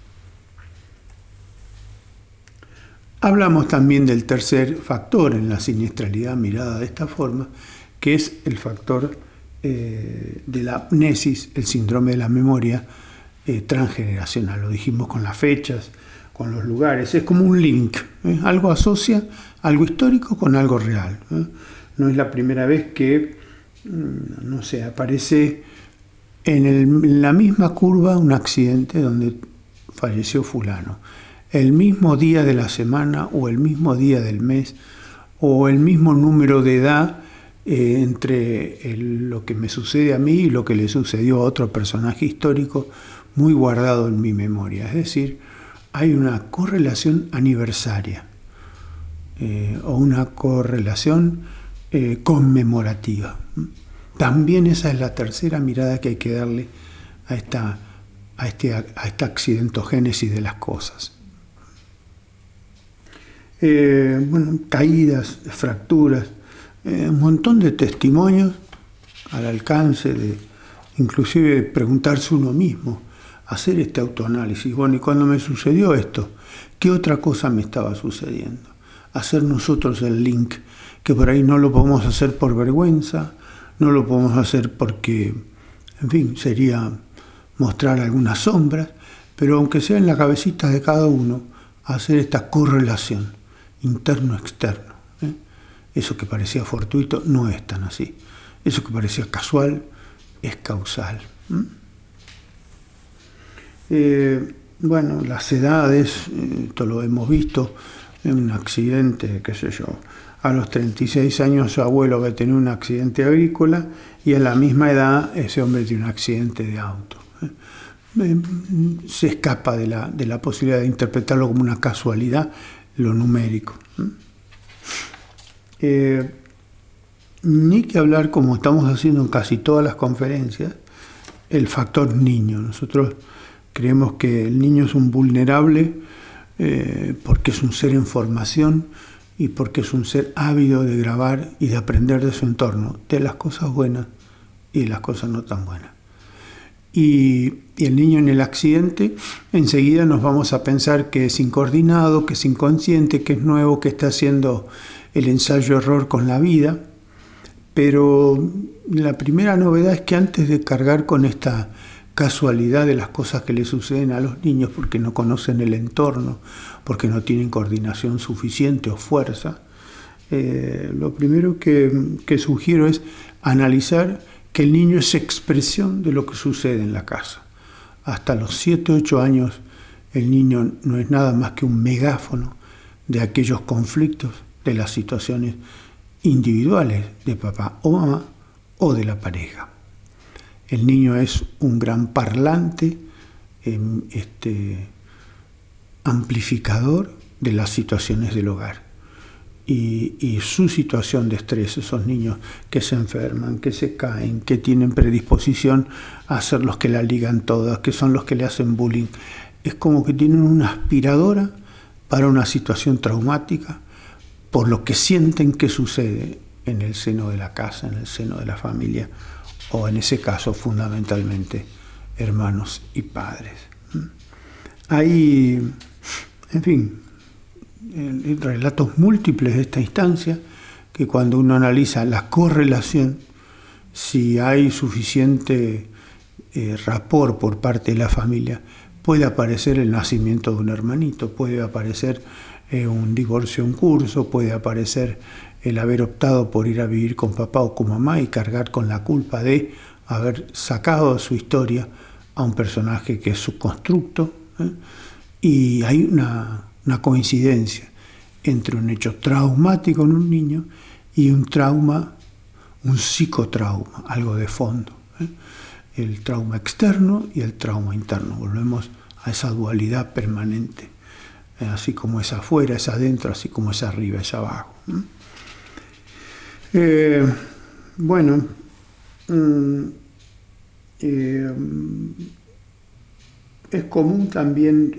Hablamos también del tercer factor en la siniestralidad mirada de esta forma, que es el factor de la amnesis, el síndrome de la memoria transgeneracional. Lo dijimos con las fechas, con los lugares. Es como un link. Algo asocia algo histórico con algo real. No es la primera vez que, aparece en la misma curva un accidente donde falleció fulano. El mismo día de la semana o el mismo día del mes o el mismo número de edad entre lo que me sucede a mí y lo que le sucedió a otro personaje histórico muy guardado en mi memoria. Es decir, hay una correlación aniversaria o una correlación conmemorativa. También esa es la tercera mirada que hay que darle a esta accidentogénesis de las cosas. Caídas, fracturas, un montón de testimonios al alcance de inclusive preguntarse uno mismo, hacer este autoanálisis. Bueno, y cuando me sucedió esto, ¿qué otra cosa me estaba sucediendo? Hacer nosotros el link, que por ahí no lo podemos hacer por vergüenza, no lo podemos hacer porque, en fin, sería mostrar algunas sombras, pero aunque sea en la cabecita de cada uno, hacer esta correlación interno-externo. Eso que parecía fortuito no es tan así. Eso que parecía casual es causal. Las edades, esto lo hemos visto en un accidente, qué sé yo. A los 36 años su abuelo va a tener un accidente agrícola y a la misma edad ese hombre tiene un accidente de auto. Se escapa de la posibilidad de interpretarlo como una casualidad, lo numérico. Ni que hablar, como estamos haciendo en casi todas las conferencias, el factor niño. Nosotros creemos que el niño es un vulnerable porque es un ser en formación y porque es un ser ávido de grabar y de aprender de su entorno, de las cosas buenas y de las cosas no tan buenas. Y el niño en el accidente, enseguida nos vamos a pensar que es incoordinado, que es inconsciente, que es nuevo, que está haciendo el ensayo-error con la vida. Pero la primera novedad es que antes de cargar con esta casualidad de las cosas que le suceden a los niños porque no conocen el entorno, porque no tienen coordinación suficiente o fuerza, lo primero que sugiero es analizar que el niño es expresión de lo que sucede en la casa. Hasta los 7 o 8 años el niño no es nada más que un megáfono de aquellos conflictos, de las situaciones individuales de papá o mamá o de la pareja. El niño es un gran parlante, amplificador de las situaciones del hogar. Y su situación de estrés, esos niños que se enferman, que se caen, que tienen predisposición a ser los que la ligan todas, que son los que le hacen bullying, es como que tienen una aspiradora para una situación traumática por lo que sienten que sucede en el seno de la casa, en el seno de la familia, o en ese caso fundamentalmente hermanos y padres. Hay, en fin, relatos múltiples de esta instancia que cuando uno analiza la correlación si hay suficiente rapport por parte de la familia, puede aparecer el nacimiento de un hermanito, puede aparecer un divorcio en curso, puede aparecer el haber optado por ir a vivir con papá o con mamá y cargar con la culpa de haber sacado de su historia a un personaje que es su constructo. Y hay una coincidencia entre un hecho traumático en un niño y un trauma, un psicotrauma, algo de fondo. El trauma externo y el trauma interno. Volvemos a esa dualidad permanente. Así como es afuera, es adentro, así como es arriba, es abajo. Bueno, es común también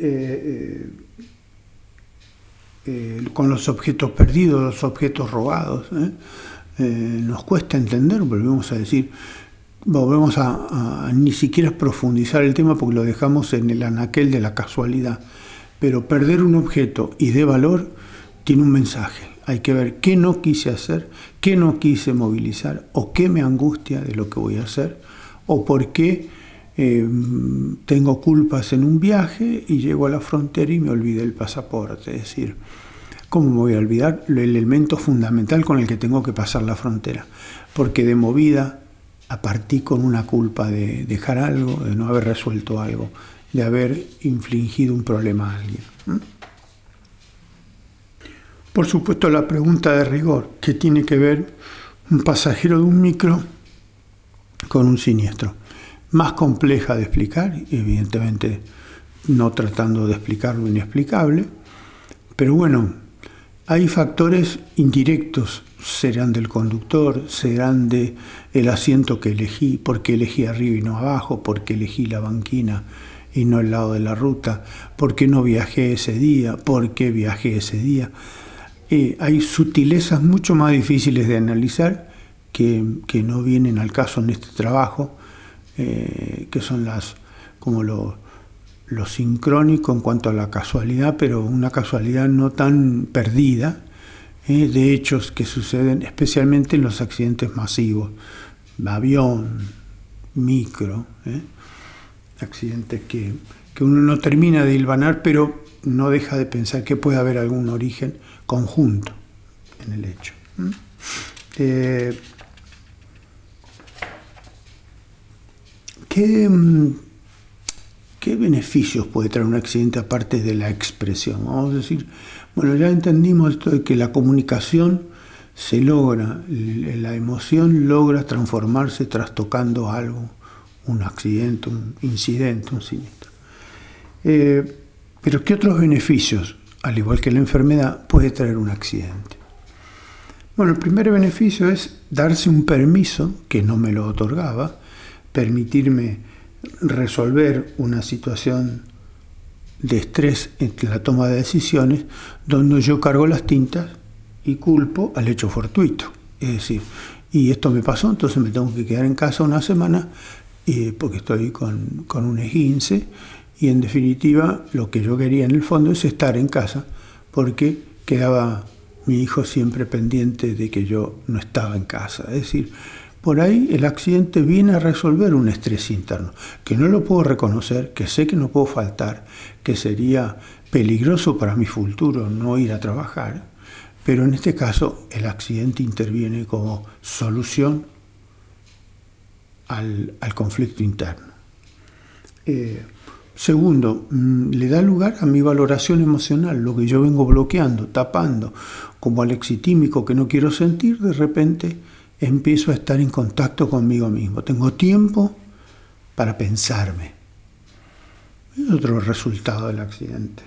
con los objetos perdidos, los objetos robados. Nos cuesta entender, volvemos a ni siquiera profundizar el tema porque lo dejamos en el anaquel de la casualidad. Pero perder un objeto y de valor tiene un mensaje. Hay que ver qué no quise hacer, qué no quise movilizar, o qué me angustia de lo que voy a hacer, o por qué tengo culpas en un viaje y llego a la frontera y me olvidé el pasaporte. Es decir, ¿cómo me voy a olvidar el elemento fundamental con el que tengo que pasar la frontera? Porque de movida partí con una culpa de dejar algo, de no haber resuelto algo, de haber infligido un problema a alguien. Por supuesto, la pregunta de rigor, ¿qué tiene que ver un pasajero de un micro con un siniestro? Más compleja de explicar, evidentemente no tratando de explicar lo inexplicable, pero bueno, hay factores indirectos, serán del conductor, serán del asiento que elegí, por qué elegí arriba y no abajo, por qué elegí la banquina y no el lado de la ruta, por qué no viajé ese día, por qué viajé ese día. Hay sutilezas mucho más difíciles de analizar que no vienen al caso en este trabajo, que son como lo sincrónico en cuanto a la casualidad, pero una casualidad no tan perdida, de hechos que suceden especialmente en los accidentes masivos, avión, micro, accidentes que uno no termina de hilvanar, pero no deja de pensar que puede haber algún origen conjunto en el hecho. ¿Qué beneficios puede traer un accidente aparte de la expresión? Vamos a decir, bueno, ya entendimos esto de que la comunicación se logra, la emoción logra transformarse trastocando algo, un accidente, un incidente, un siniestro. Pero ¿qué otros beneficios, al igual que la enfermedad, puede traer un accidente? Bueno, el primer beneficio es darse un permiso, que no me lo otorgaba, permitirme resolver una situación de estrés en la toma de decisiones, donde yo cargo las tintas y culpo al hecho fortuito. Es decir, y esto me pasó, entonces me tengo que quedar en casa una semana porque estoy con un esguince, y en definitiva lo que yo quería en el fondo es estar en casa porque quedaba mi hijo siempre pendiente de que yo no estaba en casa. Es decir, por ahí el accidente viene a resolver un estrés interno, que no lo puedo reconocer, que sé que no puedo faltar, que sería peligroso para mi futuro no ir a trabajar, pero en este caso el accidente interviene como solución al conflicto interno. Segundo, le da lugar a mi valoración emocional, lo que yo vengo bloqueando, tapando, como al exitímico que no quiero sentir, de repente empiezo a estar en contacto conmigo mismo. Tengo tiempo para pensarme. Es otro resultado del accidente.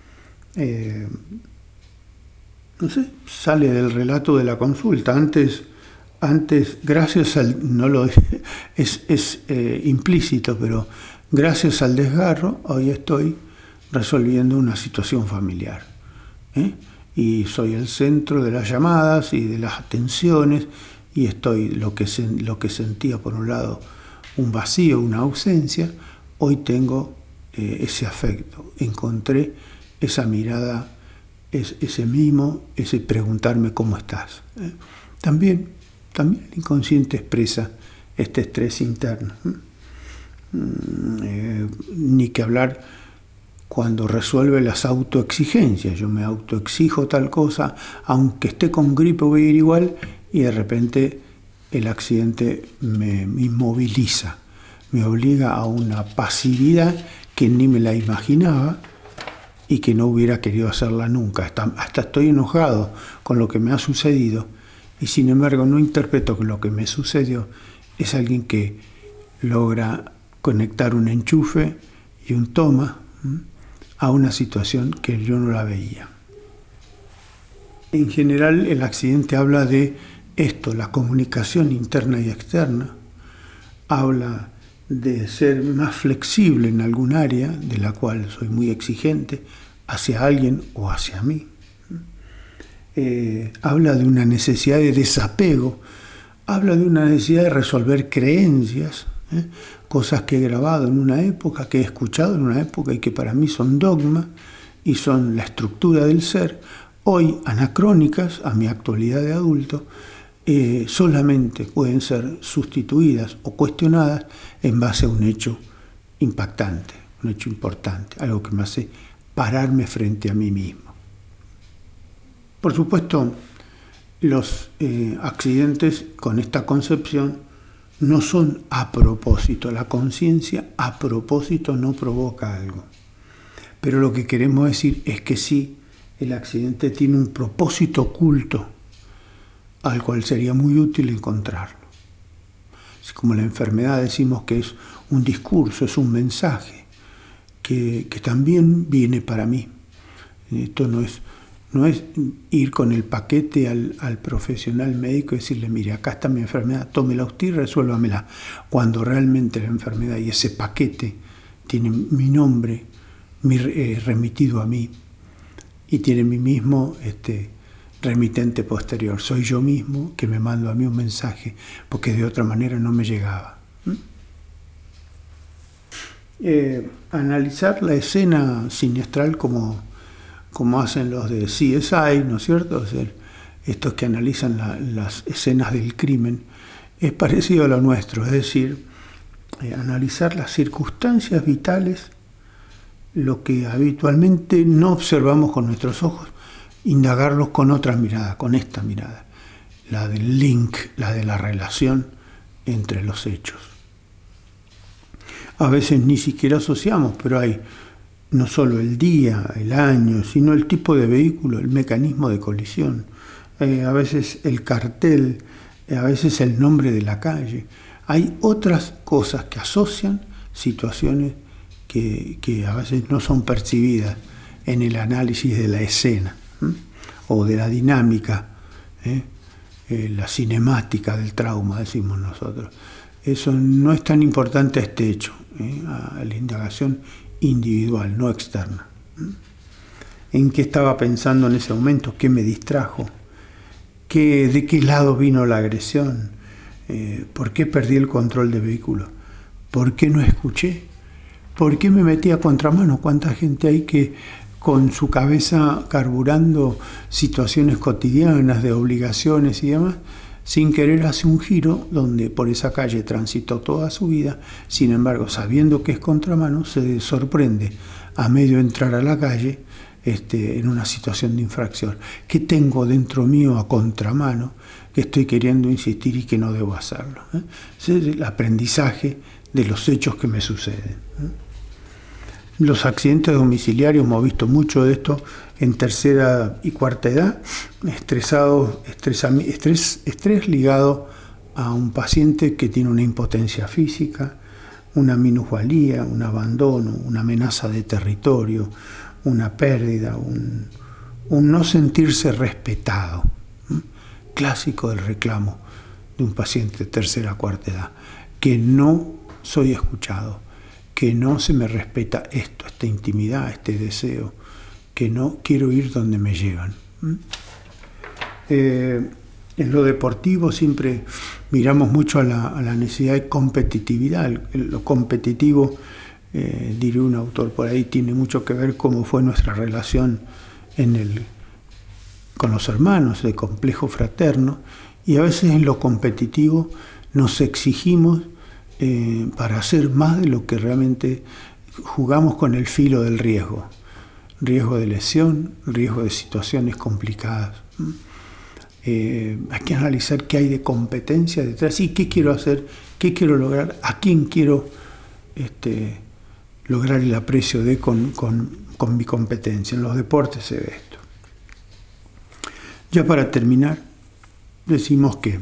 No sé, sale del relato de la consulta. Antes gracias al, no lo es implícito, pero gracias al desgarro, hoy estoy resolviendo una situación familiar. Y soy el centro de las llamadas y de las atenciones, y estoy lo que sentía por un lado un vacío, una ausencia, hoy tengo ese afecto, encontré esa mirada, ese mimo, ese preguntarme cómo estás. También el inconsciente expresa este estrés interno. Ni que hablar cuando resuelve las autoexigencias. Yo me autoexijo tal cosa, aunque esté con gripe voy a ir igual, y de repente el accidente me inmoviliza, me obliga a una pasividad que ni me la imaginaba y que no hubiera querido hacerla nunca. Hasta estoy enojado con lo que me ha sucedido, y sin embargo no interpreto que lo que me sucedió es alguien que logra conectar un enchufe y un toma a una situación que yo no la veía. En general, el accidente habla de esto, la comunicación interna y externa. Habla de ser más flexible en algún área de la cual soy muy exigente hacia alguien o hacia mí. Habla de una necesidad de desapego. Habla de una necesidad de resolver creencias, cosas que he grabado en una época, que he escuchado en una época y que para mí son dogma y son la estructura del ser, hoy anacrónicas a mi actualidad de adulto, solamente pueden ser sustituidas o cuestionadas en base a un hecho impactante, un hecho importante, algo que me hace pararme frente a mí mismo. Por supuesto, los accidentes con esta concepción no son a propósito. La conciencia a propósito no provoca algo. Pero lo que queremos decir es que sí, el accidente tiene un propósito oculto al cual sería muy útil encontrarlo. Así como la enfermedad decimos que es un discurso, es un mensaje que también viene para mí. Esto no es ir con el paquete al profesional médico y decirle, mire, acá está mi enfermedad, tómela usted y resuélvamela. Cuando realmente la enfermedad y ese paquete tiene mi nombre remitido a mí y tiene mi mismo remitente posterior. Soy yo mismo que me mando a mí un mensaje, porque de otra manera no me llegaba. Analizar la escena siniestral como hacen los de CSI, ¿no es cierto? O sea, estos que analizan las escenas del crimen, es parecido a lo nuestro, es decir, analizar las circunstancias vitales, lo que habitualmente no observamos con nuestros ojos, indagarlos con otra mirada, con esta mirada, la del link, la de la relación entre los hechos. A veces ni siquiera asociamos, pero hay no solo el día, el año, sino el tipo de vehículo, el mecanismo de colisión, a veces el cartel, a veces el nombre de la calle. Hay otras cosas que asocian situaciones que a veces no son percibidas en el análisis de la escena o de la dinámica, la cinemática del trauma, decimos nosotros. Eso no es tan importante a este hecho, a la indagación individual, no externa. ¿En qué estaba pensando en ese momento? ¿Qué me distrajo? ¿De qué lado vino la agresión? ¿Por qué perdí el control del vehículo? ¿Por qué no escuché? ¿Por qué me metí a contramano? ¿Cuánta gente hay que con su cabeza carburando situaciones cotidianas de obligaciones y demás, sin querer hace un giro donde por esa calle transitó toda su vida, sin embargo, sabiendo que es contramano, se sorprende a medio entrar a la calle en una situación de infracción? ¿Qué tengo dentro mío a contramano que estoy queriendo insistir y que no debo hacerlo? Ese es el aprendizaje de los hechos que me suceden. Los accidentes domiciliarios, hemos visto mucho de esto en tercera y cuarta edad, estrés ligado a un paciente que tiene una impotencia física, una minusvalía, un abandono, una amenaza de territorio, una pérdida, un no sentirse respetado, clásico del reclamo de un paciente de tercera o cuarta edad, que no soy escuchado, que no se me respeta esta intimidad, este deseo, que no quiero ir donde me llevan. En lo deportivo siempre miramos mucho a la necesidad de competitividad. Lo competitivo, diré un autor por ahí, tiene mucho que ver cómo fue nuestra relación con los hermanos, de complejo fraterno, y a veces en lo competitivo nos exigimos para hacer más de lo que realmente jugamos con el filo del riesgo. Riesgo de lesión, riesgo de situaciones complicadas. Hay que analizar qué hay de competencia detrás y qué quiero hacer, qué quiero lograr, a quién quiero lograr el aprecio de con mi competencia. En los deportes se ve esto. Ya para terminar, decimos que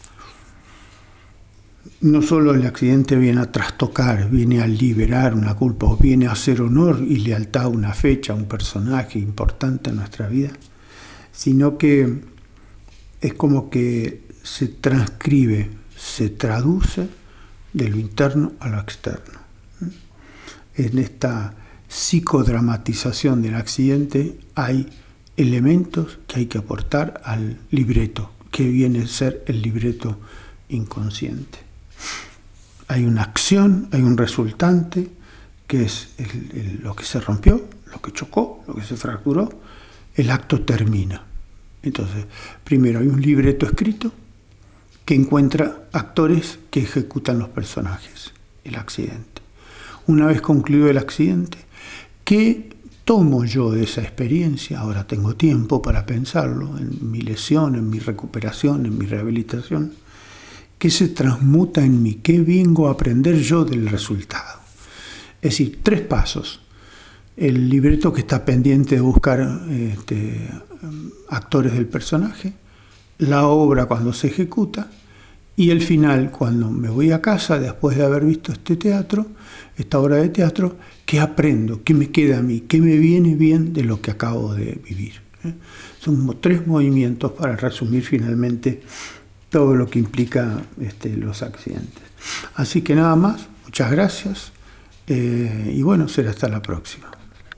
no solo el accidente viene a trastocar, viene a liberar una culpa, o viene a hacer honor y lealtad a una fecha, a un personaje importante en nuestra vida, sino que es como que se transcribe, se traduce de lo interno a lo externo. En esta psicodramatización del accidente hay elementos que hay que aportar al libreto, que viene a ser el libreto inconsciente. Hay una acción, hay un resultante, que es lo que se rompió, lo que chocó, lo que se fracturó. El acto termina. Entonces, primero hay un libreto escrito que encuentra actores que ejecutan los personajes, el accidente. Una vez concluido el accidente, ¿qué tomo yo de esa experiencia? Ahora tengo tiempo para pensarlo, en mi lesión, en mi recuperación, en mi rehabilitación. ¿Qué se transmuta en mí? ¿Qué vengo a aprender yo del resultado? Es decir, 3 pasos. El libreto que está pendiente de buscar actores del personaje, la obra cuando se ejecuta, y el final, cuando me voy a casa después de haber visto esta obra de teatro, ¿qué aprendo? ¿Qué me queda a mí? ¿Qué me viene bien de lo que acabo de vivir? Son 3 movimientos para resumir finalmente todo lo que implica los accidentes. Así que nada más, muchas gracias y bueno, será hasta la próxima.